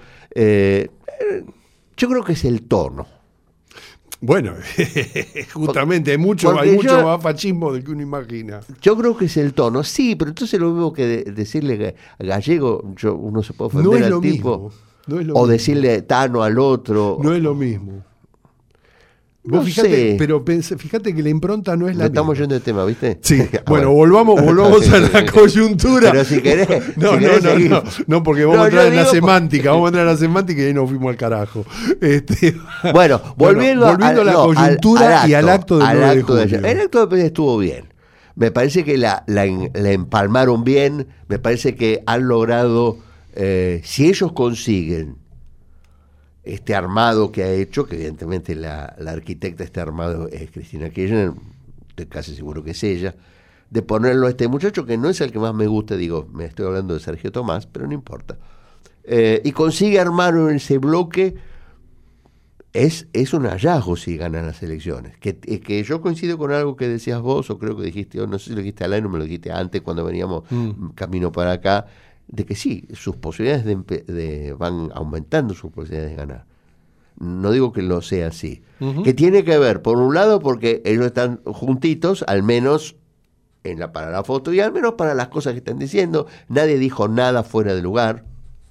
B: Yo creo que es el tono.
A: Bueno, justamente hay mucho más fascismo del que uno imagina.
B: Yo creo que es el tono, sí, pero entonces lo mismo que decirle gallego, uno se puede ofender al tipo, o decirle tano al otro.
A: No es lo mismo.
B: Vos fíjate,
A: pero fíjate que la impronta no es la misma.
B: Estamos yendo de tema, ¿viste?
A: Sí. Bueno, volvamos a la coyuntura.
B: Pero si querés.
A: No, porque vamos a entrar en la semántica. Vamos a entrar en la semántica y ahí nos fuimos al carajo.
B: Bueno, volviendo
A: a la coyuntura y al acto del 9 de julio.
B: El acto de estuvo bien. Me parece que la empalmaron bien. Me parece que han logrado, si ellos consiguen este armado que ha hecho, que evidentemente la arquitecta de este armado es Cristina Kirchner, estoy casi seguro que es ella, de ponerlo a este muchacho que no es el que más me gusta, me estoy hablando de Sergio Tomás, pero no importa, y consigue armar ese bloque, es un hallazgo si ganan las elecciones, que yo coincido con algo que decías vos, o creo que dijiste, o no sé si lo dijiste al aire o me lo dijiste antes cuando veníamos camino para acá, de que sí, sus posibilidades van aumentando sus posibilidades de ganar. No digo que lo sea así. Que tiene que ver, por un lado, porque ellos están juntitos, al menos para la foto, y al menos para las cosas que están diciendo. Nadie dijo nada fuera de lugar.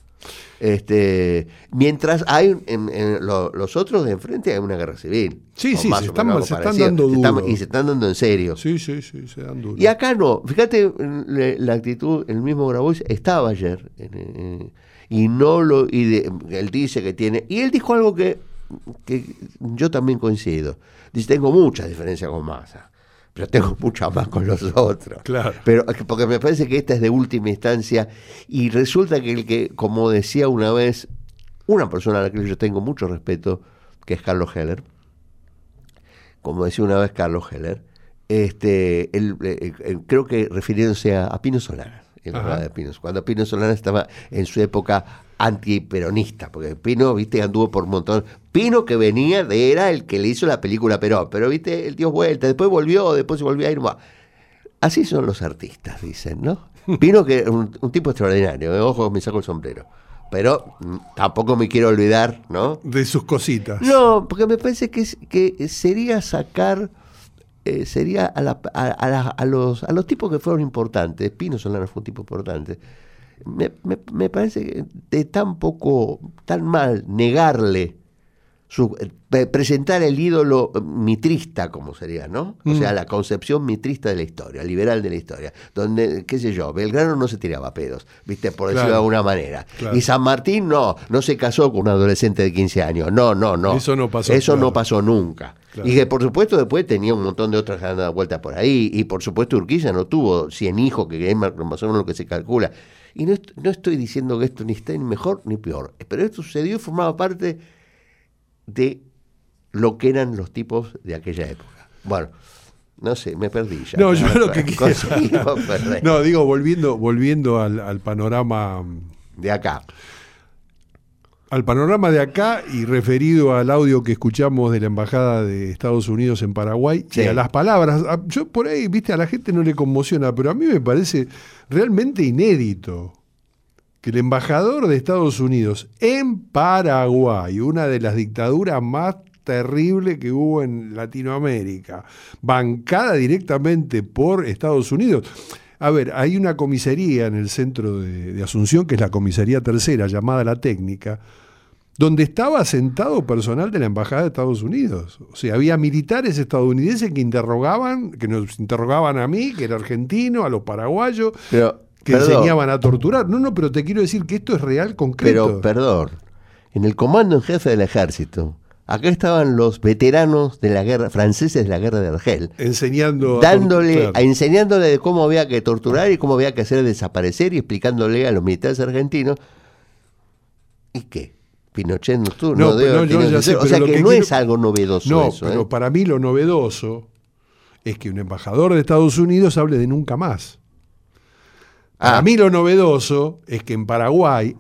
B: Mientras hay los otros de enfrente hay una guerra civil.
A: Sí, se están dando duro.
B: Y se están dando en serio.
A: Sí, se dan duro.
B: Y acá no. Fíjate la actitud, el mismo Grabois estaba ayer y él dice que tiene, y él dijo algo que yo también coincido. Dice, tengo mucha diferencia con Massa, pero tengo mucha más con los otros.
A: Claro.
B: Pero porque me parece que esta es de última instancia, y resulta que como decía una vez una persona a la que yo tengo mucho respeto, que es Carlos Heller, como decía una vez Carlos Heller, creo que refiriéndose a Pino Solanas, cuando Pino Solanas estaba en su época antiperonista, porque Pino, viste, anduvo por un montón. Pino que era el que le hizo la película Perón, pero viste, el dio vuelta, después se volvió a ir más. Así son los artistas, dicen, ¿no? Pino que es un tipo extraordinario, ojo, me saco el sombrero. Pero tampoco me quiero olvidar, ¿no?
A: De sus cositas.
B: No, porque me parece que sería sacar, sería a los tipos que fueron importantes. Pino Solanas fue un tipo importante. Me parece que de tan mal negarle presentar el ídolo mitrista, como sería, ¿no? O sea, la concepción mitrista de la historia, liberal de la historia, donde, qué sé yo, Belgrano no se tiraba pedos, ¿viste? Por decirlo de alguna manera. Claro. Y San Martín no se casó con un adolescente de 15 años. No.
A: Eso no pasó.
B: Eso no pasó nunca. Claro. Y que, por supuesto, después tenía un montón de otras que han dado vueltas por ahí. Y, por supuesto, Urquiza no tuvo 100 hijos, que es más o menos lo que se calcula. Y no estoy diciendo que esto ni esté ni mejor ni peor. Pero esto sucedió y formaba parte de lo que eran los tipos de aquella época. Bueno, no sé, me perdí ya.
A: No, yo lo que quiero... No, digo, volviendo al panorama...
B: de acá.
A: Al panorama de acá y referido al audio que escuchamos de la Embajada de Estados Unidos en Paraguay, sí. Y a las palabras, yo por ahí, viste, a la gente no le conmociona, pero a mí me parece realmente inédito que el embajador de Estados Unidos en Paraguay, una de las dictaduras más terribles que hubo en Latinoamérica, bancada directamente por Estados Unidos. A ver, hay una comisaría en el centro de Asunción, que es la comisaría tercera, llamada La Técnica, donde estaba sentado personal de la Embajada de Estados Unidos. O sea, había militares estadounidenses que nos interrogaban a mí, que era argentino, a los paraguayos, que enseñaban a torturar. No, pero te quiero decir que esto es real, concreto.
B: Pero, perdón, en el comando en jefe del ejército, acá estaban los veteranos de la guerra, franceses de la guerra de Argel, enseñándole de cómo había que torturar y cómo había que hacer desaparecer y explicándole a los militares argentinos. ¿Y qué? Pinochet no estuvo. O sea que no es algo novedoso.
A: No,
B: eso,
A: pero para mí lo novedoso es que un embajador de Estados Unidos hable de nunca más. Para mí lo novedoso es que en Paraguay,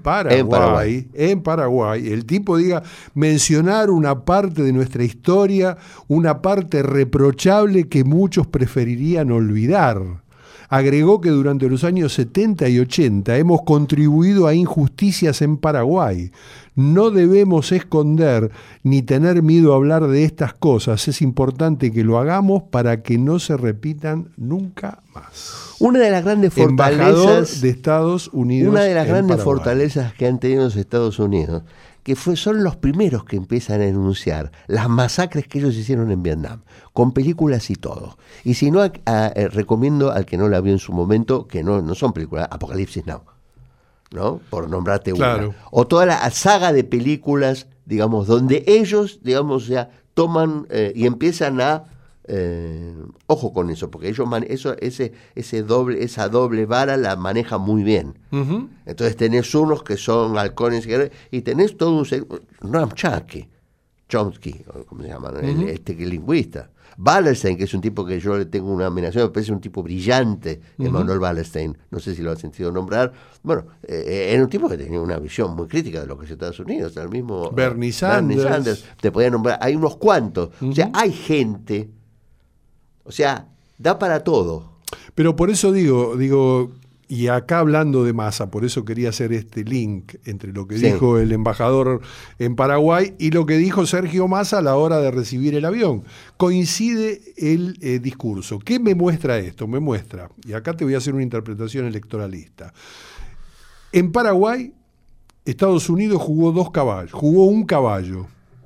A: el tipo diga, mencionar una parte de nuestra historia, una parte reprochable que muchos preferirían olvidar. Agregó que durante los años 70 y 80 hemos contribuido a injusticias en Paraguay. No debemos esconder ni tener miedo a hablar de estas cosas. Es importante que lo hagamos para que no se repitan nunca más.
B: Una de las grandes fortalezas
A: de Estados Unidos.
B: Una de las grandes fortalezas que han tenido los Estados Unidos, que son los primeros que empiezan a denunciar las masacres que ellos hicieron en Vietnam, con películas y todo. Y si no, recomiendo al que no la vio en su momento, que no son películas, Apocalipsis Now, ¿no? Por nombrarte una. O toda la saga de películas, digamos, donde ellos, digamos, toman y empiezan a ojo con eso, porque ellos esa doble vara la manejan muy bien. Uh-huh. Entonces tenés unos que son halcones y tenés todo un Noam Chomsky, ¿cómo se llama? Uh-huh. Lingüista. Wallerstein, que es un tipo que yo le tengo una admiración, me parece un tipo brillante, Emanuel Wallerstein, no sé si lo has sentido nombrar. Bueno, era un tipo que tenía una visión muy crítica de lo que es Estados Unidos, el mismo
A: Bernie Sanders,
B: te podía nombrar, hay unos cuantos. Uh-huh. O sea, hay gente. O sea, da para todo.
A: Pero por eso digo, y acá hablando de Massa, por eso quería hacer este link entre lo que dijo el embajador en Paraguay y lo que dijo Sergio Massa a la hora de recibir el avión. Coincide el discurso. ¿Qué me muestra esto? Me muestra, y acá te voy a hacer una interpretación electoralista. En Paraguay, Estados Unidos jugó un caballo.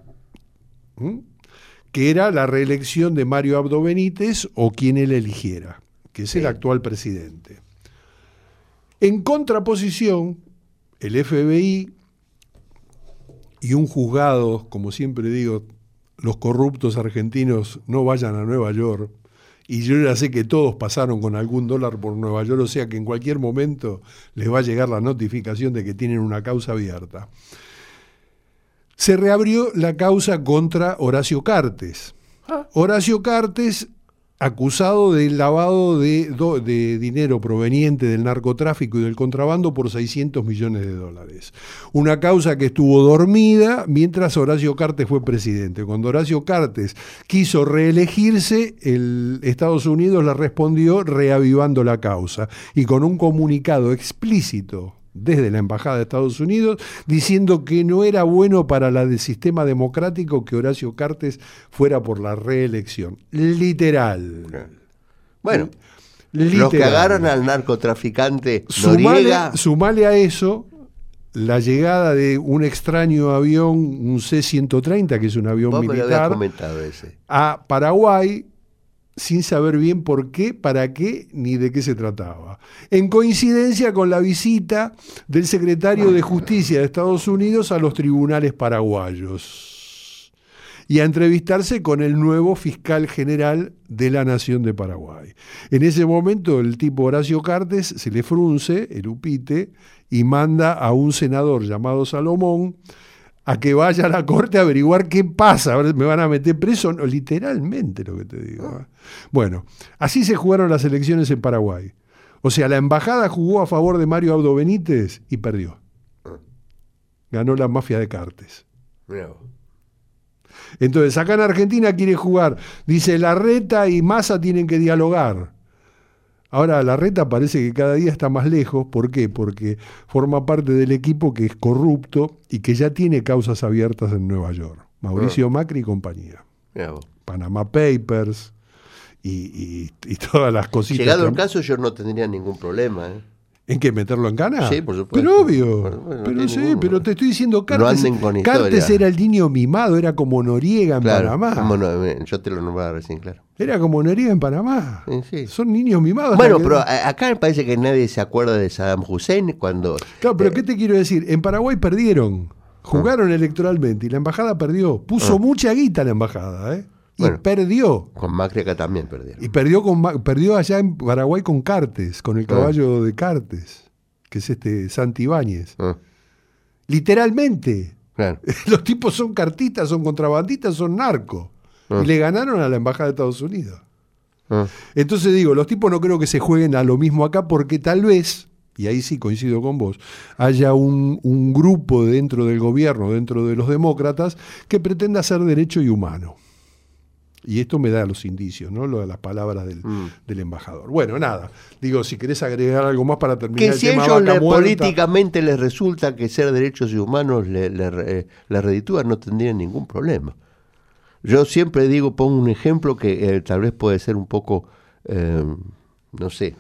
A: Que era la reelección de Mario Abdo Benítez o quien él eligiera, que es el actual presidente. En contraposición, el FBI y un juzgado, como siempre digo, los corruptos argentinos no vayan a Nueva York, y yo ya sé que todos pasaron con algún dólar por Nueva York, o sea que en cualquier momento les va a llegar la notificación de que tienen una causa abierta. Se reabrió la causa contra Horacio Cartes. Horacio Cartes, acusado del lavado de dinero proveniente del narcotráfico y del contrabando por $600 millones. Una causa que estuvo dormida mientras Horacio Cartes fue presidente. Cuando Horacio Cartes quiso reelegirse, el Estados Unidos le respondió reavivando la causa y con un comunicado explícito desde la Embajada de Estados Unidos, diciendo que no era bueno para el sistema democrático que Horacio Cartes fuera por la reelección. Literal.
B: Bueno, los que agarran al narcotraficante Noriega...
A: Sumale a eso la llegada de un extraño avión, un C-130, que es un avión militar, a Paraguay, sin saber bien por qué, para qué, ni de qué se trataba. En coincidencia con la visita del secretario de Justicia de Estados Unidos a los tribunales paraguayos y a entrevistarse con el nuevo fiscal general de la Nación de Paraguay. En ese momento el tipo Horacio Cartes se le frunce el upite y manda a un senador llamado Salomón a que vaya a la corte a averiguar qué pasa, a ver, me van a meter preso, no, literalmente lo que te digo. Bueno, así se jugaron las elecciones en Paraguay. O sea, la embajada jugó a favor de Mario Abdo Benítez y perdió. Ganó la mafia de Cartes. Entonces, acá en Argentina quiere jugar, dice Larreta y Massa tienen que dialogar. Ahora Larreta parece que cada día está más lejos. ¿Por qué? Porque forma parte del equipo que es corrupto y que ya tiene causas abiertas en Nueva York. Mauricio Macri y compañía. Panama Papers y todas las cositas.
B: Llegado el caso, yo no tendría ningún problema,
A: ¿En qué? ¿Meterlo en cana?
B: Sí, por supuesto.
A: Pero obvio.
B: Bueno,
A: pero te estoy diciendo, Cartes,
B: no anden con
A: Cartes era el niño mimado, era como Noriega en Panamá.
B: Yo te lo nombraba recién, claro.
A: Era como Noriega en Panamá.
B: Sí.
A: Son niños mimados.
B: Bueno, pero acá me parece que nadie se acuerda de Saddam Hussein cuando...
A: Claro, pero ¿qué te quiero decir? En Paraguay perdieron. Jugaron electoralmente y la embajada perdió. Puso mucha guita la embajada, y perdió.
B: Con Macri acá también perdieron.
A: Y perdió allá en Paraguay con Cartes, con el caballo de Cartes, que es Santi Ibáñez. Literalmente.
B: Claro.
A: Los tipos son cartistas, son contrabandistas, son narcos. Y le ganaron a la embajada de Estados Unidos. Entonces digo, los tipos no creo que se jueguen a lo mismo acá porque tal vez, y ahí sí coincido con vos, haya un grupo dentro del gobierno, dentro de los demócratas, que pretenda hacer derecho y humano. Y esto me da los indicios, ¿no? Lo de las palabras del embajador. Bueno, nada. Digo, si querés agregar algo más para terminar
B: que
A: el
B: si
A: tema
B: ellos
A: vaca muerta,
B: políticamente les resulta que ser derechos y humanos les reditúa, no tendrían ningún problema. Yo siempre digo, pongo un ejemplo que tal vez puede ser un poco, no sé.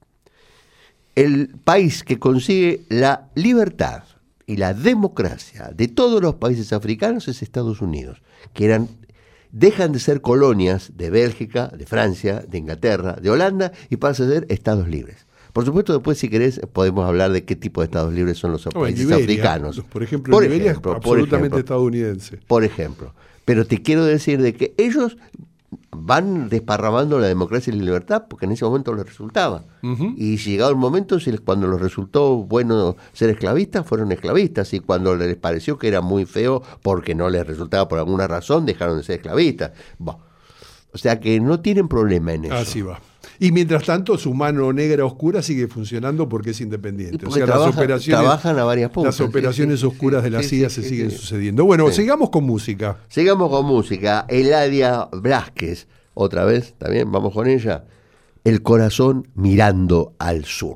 B: El país que consigue la libertad y la democracia de todos los países africanos es Estados Unidos, que dejan de ser colonias de Bélgica, de Francia, de Inglaterra, de Holanda y pasan a ser estados libres. Por supuesto, después, si querés, podemos hablar de qué tipo de estados libres son los países
A: Liberia,
B: africanos.
A: Por ejemplo, Liberia es absolutamente estadounidense.
B: Por ejemplo. Pero te quiero decir de que ellos van desparramando la democracia y la libertad porque en ese momento les resultaba. Y llegado el momento, cuando les resultó bueno ser esclavistas, fueron esclavistas. Y cuando les pareció que era muy feo porque no les resultaba por alguna razón, dejaron de ser esclavistas. O sea que no tienen problema en eso.
A: Así va. Y mientras tanto, su mano negra oscura sigue funcionando porque es independiente.
B: O sea, trabajan a varias puntas.
A: Las operaciones oscuras de la CIA se siguen sucediendo. Bueno, sigamos con música.
B: Sigamos con música. Eladia Blasquez, otra vez, también vamos con ella. El corazón mirando al sur.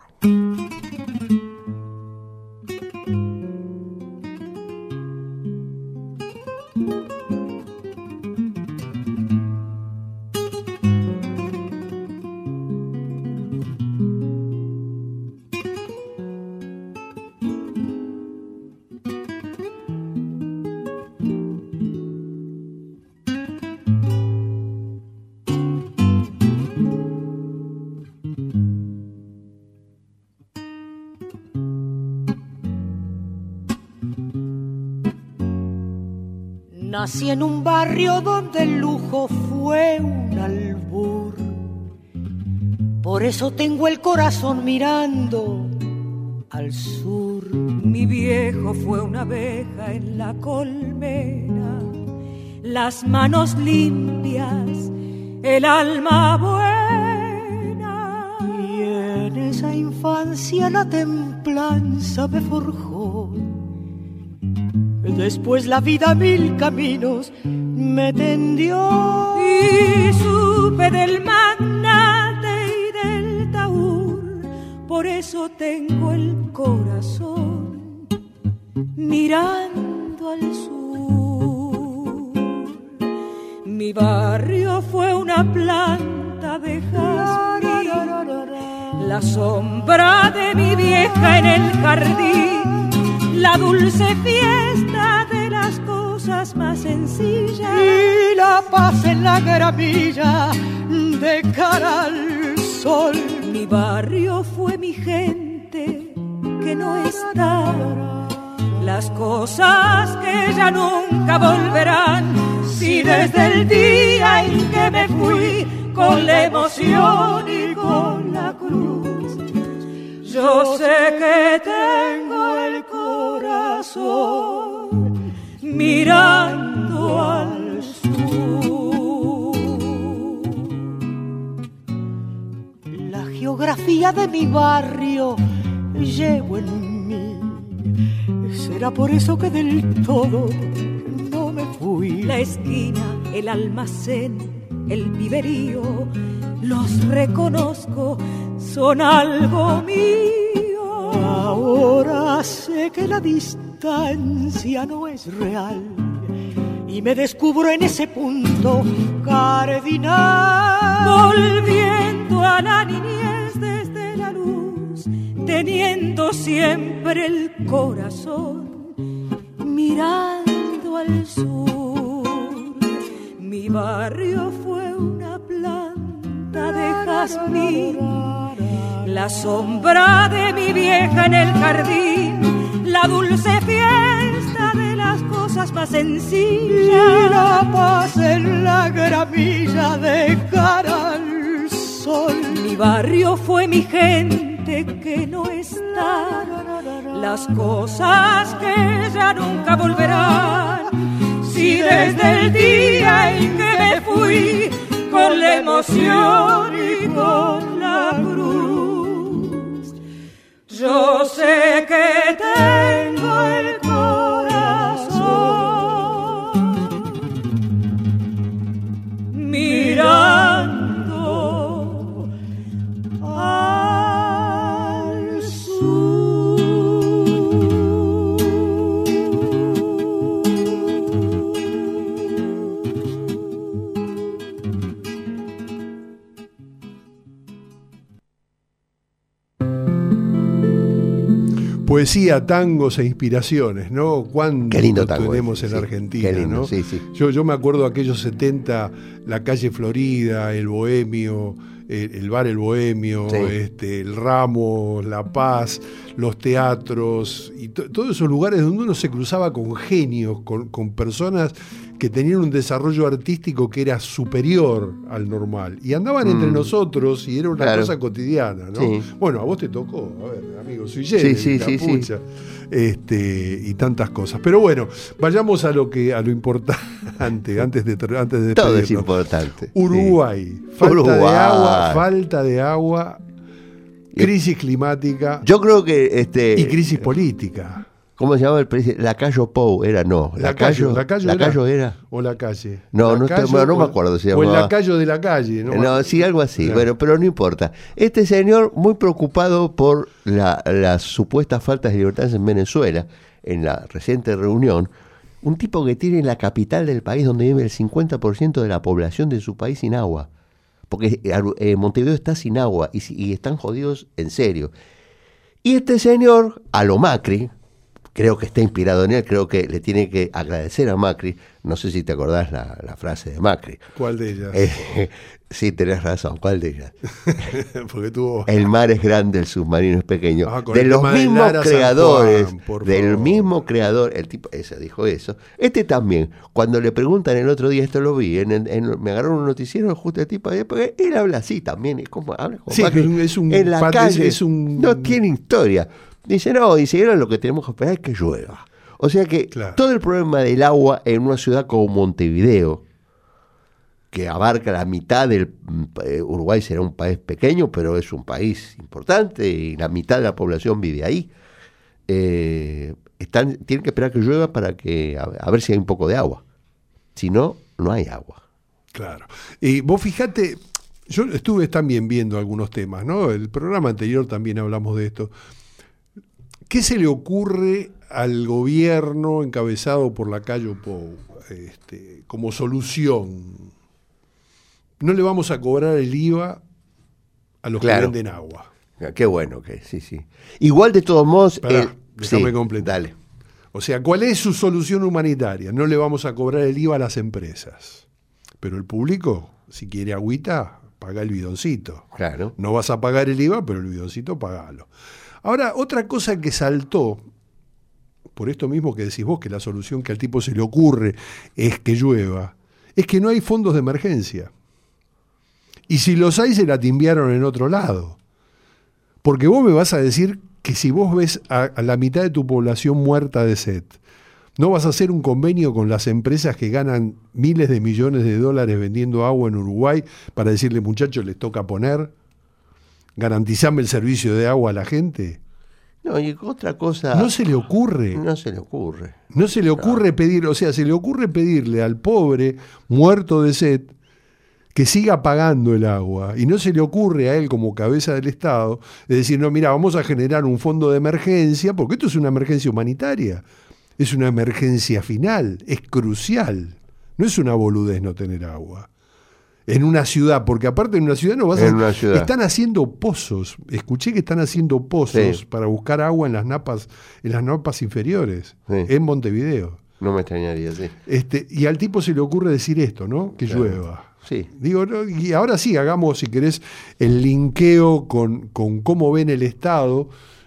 R: Nací en un barrio donde el lujo fue un albur. Por eso tengo el corazón mirando al sur. Mi viejo fue una abeja en la colmena, las manos limpias, el alma buena. Y en esa infancia la templanza me forjó. Después la vida mil caminos me tendió. Y supe del magnate y del taur. Por eso tengo el corazón mirando al sur. Mi barrio fue una planta de jazmín, la sombra de mi vieja en el jardín.
F: la dulce fiesta de las cosas más sencillas
R: y la paz en la gramilla de cara al sol.
F: Mi barrio fue mi gente que no está, las cosas que ya nunca volverán. Si desde el día en que me fui con la emoción y con la cruz, yo sé que tengo el corazón mirando al sur.
R: La geografía de mi barrio llevo en mí. Será por eso que del todo no me fui.
F: La esquina, el almacén, el piberío, los reconozco, son algo mío.
R: Ahora sé que la distancia no es real y me descubro en ese punto cardinal.
F: Volviendo a la niñez desde la luz, teniendo siempre el corazón mirando al sur. Mi barrio fue una planta de jazmín, la sombra de mi vieja en el jardín, la dulce fiesta de las cosas más sencillas
R: y la paz en la gramilla de cara al sol.
F: Mi barrio fue mi gente que no está, las cosas que ya nunca volverán. Si desde el día en que me fui con la emoción y con la cruz, yo sé que tengo el corazón mirando al sur.
A: Poesía, tangos e inspiraciones, ¿no? ¿Cuánto tenemos en Argentina,
B: qué lindo,
A: ¿no?
B: sí, sí.
A: Yo me acuerdo aquellos 70, la calle Florida, el Bohemio, el bar El Bohemio,
B: Sí.
A: El Ramos, La Paz, los teatros, y todos esos lugares donde uno se cruzaba con genios, con personas que tenían un desarrollo artístico que era superior al normal. Y andaban entre nosotros y era una cosa cotidiana, ¿no?
B: Sí.
A: Bueno, a vos te tocó, a ver, amigo, sui generis,
B: Sí.
A: y tantas cosas. Pero bueno, vayamos a lo importante, antes de
B: Todo es
A: despedirnos.
B: importante.
A: Uruguay, falta de agua, crisis climática.
B: Yo creo que
A: y crisis política.
B: ¿Cómo se llama el presidente? Lacayo Pou, era no.
A: Lacayo
B: era.
A: O la calle.
B: No me acuerdo si se
A: O el
B: llamaba.
A: lacayo de la calle, ¿no?
B: No, sí, algo así.
A: Claro.
B: Bueno, pero no importa. Este señor, muy preocupado por las supuestas faltas de libertad en Venezuela, en la reciente reunión, un tipo que tiene la capital del país donde vive el 50% de la población de su país sin agua. Porque Montevideo está sin agua y están jodidos en serio. Y este señor, a lo Macri, creo que está inspirado en él, creo que le tiene que agradecer a Macri. No sé si te acordás la frase de Macri.
A: ¿Cuál de ellas?
B: Sí, tenés razón, ¿cuál de ellas?
A: Porque tuvo...
B: El mar es grande, el submarino es pequeño.
A: Con
B: de
A: el
B: los
A: tema de
B: mismos
A: Lara
B: creadores,
A: San Juan,
B: del mismo creador, el tipo ese dijo eso. Este también, cuando le preguntan el otro día, esto lo vi, me agarraron un noticiero justo el tipo, porque él habla así también, es como habla como
A: Sí,
B: Macri,
A: es un
B: en la
A: parte-
B: calle,
A: es un-
B: no tiene historia. Dice, no, dice, ahora lo que tenemos que esperar es que llueva. O sea que todo el problema del agua en una ciudad como Montevideo, que abarca la mitad del Uruguay, será un país pequeño, pero es un país importante y la mitad de la población vive ahí. Tienen que esperar que llueva para que a ver si hay un poco de agua. Si no, no hay agua.
A: Claro. Y vos fijate, yo estuve también viendo algunos temas, ¿no? El programa anterior también hablamos de esto. ¿Qué se le ocurre al gobierno encabezado por Lacayo Pou como solución? No le vamos a cobrar el IVA a los que venden agua.
B: Qué bueno que sí. Igual de todos modos...
A: Déjame completar.
B: Dale.
A: O sea, ¿cuál es su solución humanitaria? No le vamos a cobrar el IVA a las empresas. Pero el público, si quiere agüita, paga el bidoncito.
B: Claro.
A: No vas a pagar el IVA, pero el bidoncito pagalo. Ahora, otra cosa que saltó, por esto mismo que decís vos, que la solución que al tipo se le ocurre es que llueva, es que no hay fondos de emergencia. Y si los hay, se la timbiaron en otro lado. Porque vos me vas a decir que si vos ves a la mitad de tu población muerta de sed, ¿no vas a hacer un convenio con las empresas que ganan miles de millones de dólares vendiendo agua en Uruguay para decirle, muchachos, les toca poner? ¿Garantizame el servicio de agua a la gente?
B: No, y otra cosa...
A: No se le ocurre.
B: No se le ocurre.
A: No se le ocurre pedir, o sea, se le ocurre pedirle al pobre muerto de sed que siga pagando el agua, y no se le ocurre a él como cabeza del Estado de decir, no, mira, vamos a generar un fondo de emergencia, porque esto es una emergencia humanitaria, es una emergencia final, es crucial, no es una boludez no tener agua. En una ciudad, porque aparte en una ciudad no vas a... Están haciendo pozos, escuché que están haciendo pozos para buscar agua en las napas inferiores, en Montevideo.
B: No me extrañaría, sí.
A: Y al tipo se le ocurre decir esto, ¿no? Que llueva.
B: Sí.
A: Digo, ¿no? Y ahora sí, hagamos, si querés, el linkeo con cómo ven el Estado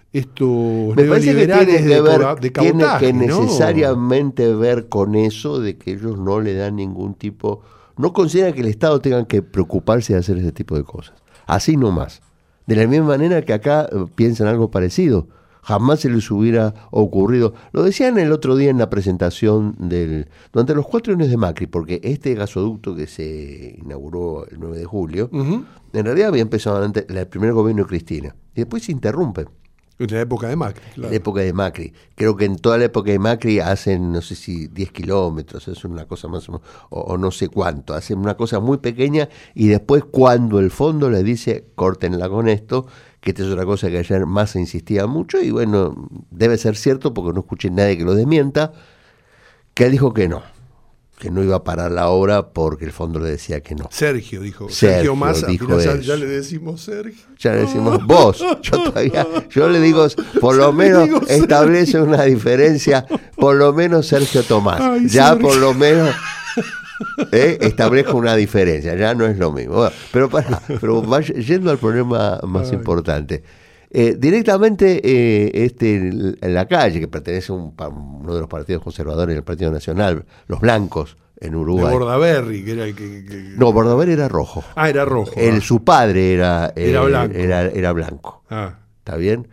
A: estos neoliberales de cabotaje,
B: tiene que necesariamente ver con eso de que ellos no le dan ningún tipo... No consideran que el Estado tenga que preocuparse de hacer ese tipo de cosas. Así nomás. De la misma manera que acá piensan algo parecido. Jamás se les hubiera ocurrido. Lo decían el otro día en la presentación durante los 4 años de Macri, porque este gasoducto que se inauguró el 9 de julio, en realidad había empezado el primer gobierno de Cristina. Y después se interrumpe.
A: En la época de Macri, claro.
B: En la época de Macri. Creo que en toda la época de Macri hacen, no sé si 10 kilómetros, es una cosa más o no sé cuánto. Hacen una cosa muy pequeña y después cuando el fondo le dice, córtenla con esto, que esta es otra cosa que ayer Massa insistía mucho y bueno, debe ser cierto porque no escuché nadie que lo desmienta, que él dijo que no iba a parar la obra porque el fondo le decía que no.
A: Sergio dijo. Sergio Massa. Ya le decimos Sergio.
B: Ya le decimos vos. Yo le digo, por lo menos establece una diferencia, por lo menos Sergio Tomás. Ay, ya Sergio. Por lo menos establezco una diferencia, ya no es lo mismo. Bueno, pero yendo al problema más importante. Directamente en la calle, que pertenece a uno de los partidos conservadores del Partido Nacional, los blancos en Uruguay.
A: De Bordaberry, que era el que...
B: No, Bordaberry era rojo.
A: Ah, era rojo.
B: Su padre era blanco. Era blanco.
A: Ah.
B: ¿Está bien?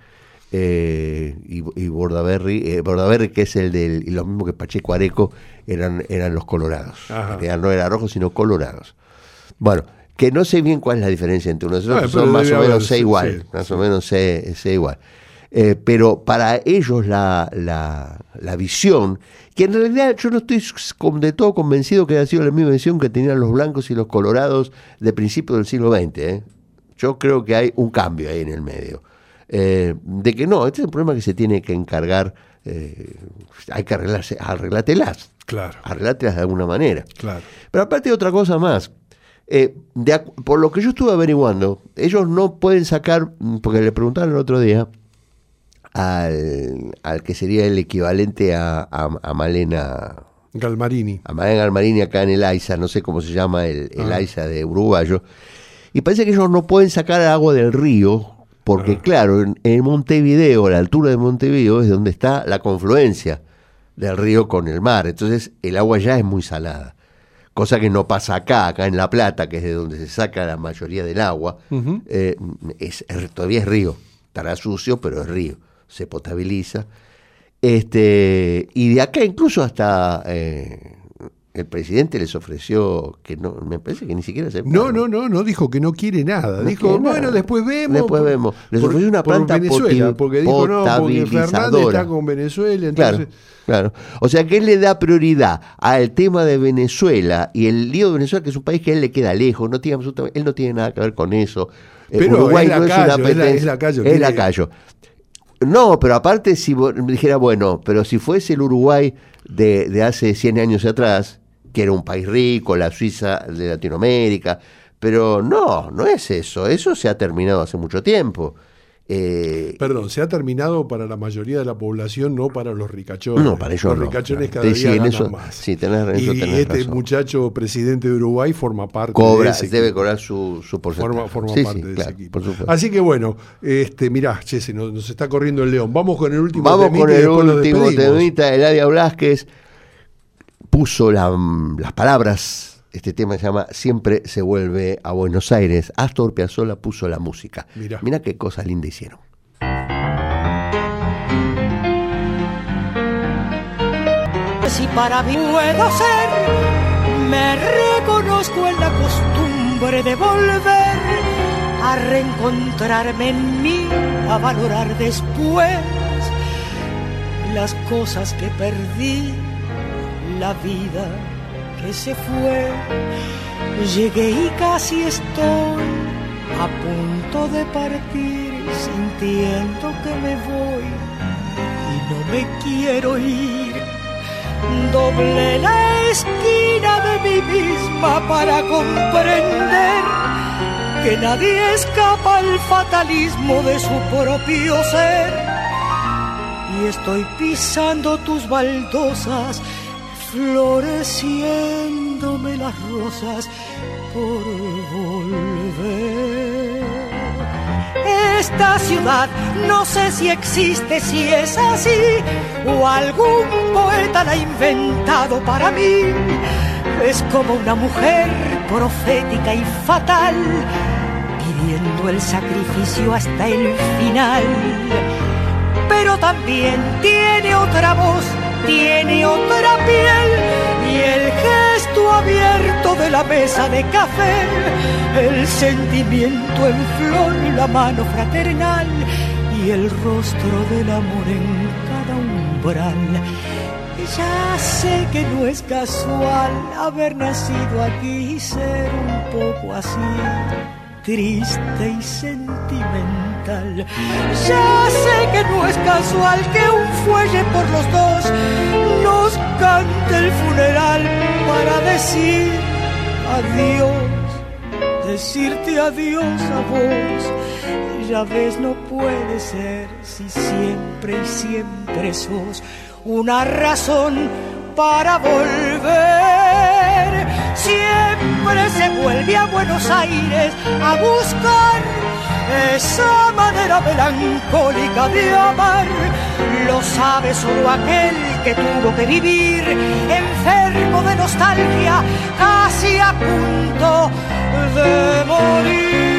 B: Y Bordaberry, que es y lo mismo que Pacheco Areco, eran los colorados. No era rojo, sino colorados. Bueno, que no sé bien cuál es la diferencia entre uno de esos, son más o menos sé igual, más o menos sé igual. Pero para ellos la visión, que en realidad yo no estoy de todo convencido que haya sido la misma visión que tenían los blancos y los colorados de principios del siglo XX. Yo creo que hay un cambio ahí en el medio. De que no, este es un problema que se tiene que encargar, hay que arreglártelas.
A: Claro.
B: Arreglártelas de alguna manera.
A: Claro.
B: Pero aparte otra cosa más. Por lo que yo estuve averiguando, ellos no pueden sacar, porque le preguntaron el otro día al que sería el equivalente a Malena
A: Galmarini.
B: A Malena Galmarini acá en el AISA, no sé cómo se llama el AISA de uruguayo, y parece que ellos no pueden sacar agua del río, porque claro, en Montevideo, a la altura de Montevideo es donde está la confluencia del río con el mar, entonces el agua ya es muy salada. Cosa que no pasa acá en La Plata, que es de donde se saca la mayoría del agua. Todavía es río, estará sucio, pero es río, se potabiliza. Y de acá incluso hasta el presidente les ofreció, que no, me parece que ni siquiera se...
A: No dijo que no quiere nada. Dijo, bueno, después vemos.
B: Les ofreció una planta
A: Venezuela, porque dijo, no, porque Fernández está con Venezuela, entonces...
B: Claro. O sea que él le da prioridad al tema de Venezuela y el lío de Venezuela, que es un país que a él le queda lejos, él no tiene nada que ver con eso.
A: Pero Uruguay no es una petencia.
B: Es lacayo. No, pero aparte si dijera, bueno, pero si fuese el Uruguay de hace 100 años atrás, que era un país rico, la Suiza de Latinoamérica, pero no es eso se ha terminado hace mucho tiempo.
A: Perdón, se ha terminado para la mayoría de la población, no para los ricachones.
B: No, para ellos
A: los ricachones
B: claro.
A: cada día ganan
B: eso,
A: más.
B: Sí, tenés
A: este
B: razón.
A: muchacho presidente de Uruguay forma parte
B: de
A: ese
B: debe
A: equipo.
B: cobrar su porcentaje.
A: Forma
B: sí,
A: parte
B: sí,
A: de
B: claro,
A: ese equipo.
B: por supuesto.
A: Así que bueno, mirá, che, nos está corriendo el león. Vamos con el último
B: Vamos
A: temita
B: con
A: y
B: el
A: después nos
B: último
A: despedimos.
B: temita. Eladia Blasquez puso las palabras. Este tema se llama Siempre se vuelve a Buenos Aires. Astor Piazzolla puso la música. Mirá qué cosa linda hicieron.
R: Si para mí puedo ser, me reconozco en la costumbre de volver a reencontrarme en mí, a valorar después las cosas que perdí, la vida que se fue. Llegué y casi estoy a punto de partir, sintiendo que me voy y no me quiero ir. Doblé la esquina de mí misma para comprender que nadie escapa al fatalismo de su propio ser. Y estoy pisando tus baldosas, floreciéndome las rosas por volver. Esta ciudad no sé si existe, si es así, o algún poeta la ha inventado para mí. Es como una mujer profética y fatal, pidiendo el sacrificio hasta el final. Pero también tiene otra voz, tiene otra piel, y el gesto abierto de la mesa de café, el sentimiento en flor, la mano fraternal y el rostro del amor en cada umbral. Ya sé que no es casual haber nacido aquí y ser un poco así, triste y sentimental. Ya sé que no es casual que un fuelle por los dos nos cante el funeral para decir adiós, decirte adiós a vos. Ya ves, no puede ser si siempre y siempre sos una razón para volver. Siempre se vuelve a Buenos Aires a buscar esa manera melancólica de amar. Lo sabe solo aquel que tuvo que vivir enfermo de nostalgia, casi a punto de morir.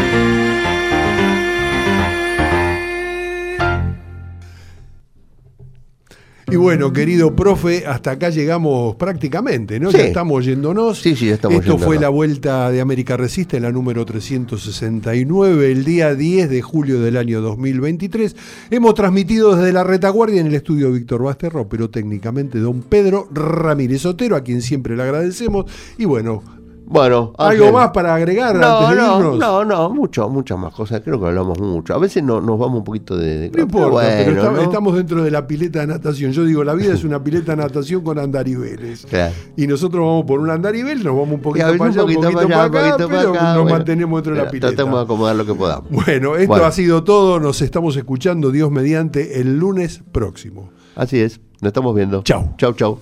A: Y bueno, querido profe, hasta acá llegamos prácticamente, ¿no?
B: Sí.
A: Ya estamos yéndonos.
B: Sí, ya estamos
A: Esto
B: yéndonos.
A: fue la Vuelta de América Resiste, en la número 369, el día 10 de julio del año 2023. Hemos transmitido desde la retaguardia en el estudio Víctor Basterro, pero técnicamente don Pedro Ramírez Otero, a quien siempre le agradecemos. Y bueno, ¿algo
B: Ángel,
A: más para agregar antes de irnos?
B: No, muchas más cosas. Creo que hablamos mucho. A veces nos vamos un poquito de
A: No importa, pero
B: ¿no?
A: estamos dentro de la pileta de natación. Yo digo, la vida es una pileta de natación con andariveles.
B: Claro.
A: Y nosotros vamos por un andarivel, nos vamos un poquito
B: Y a veces
A: para allá, un poquito para acá, pero nos
B: bueno,
A: mantenemos dentro de la pileta.
B: Tratemos de acomodar lo que podamos.
A: Bueno, esto ha sido todo. Nos estamos escuchando, Dios mediante, el lunes próximo.
B: Así es, nos estamos viendo.
A: Chau.
B: Chau.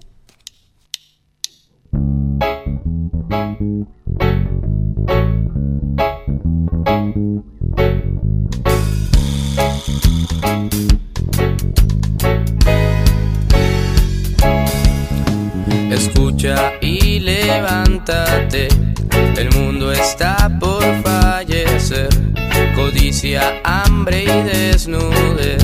S: Escucha y levántate, el mundo está por fallecer, codicia, hambre y desnudez.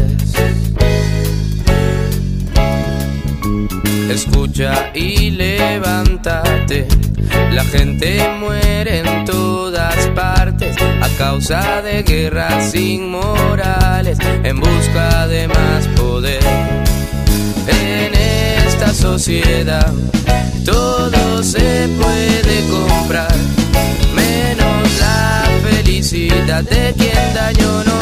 S: Escucha y levántate, la gente muere en todas partes a causa de guerras inmorales en busca de más poder. En esta sociedad todo se puede comprar, menos la felicidad de quien daño no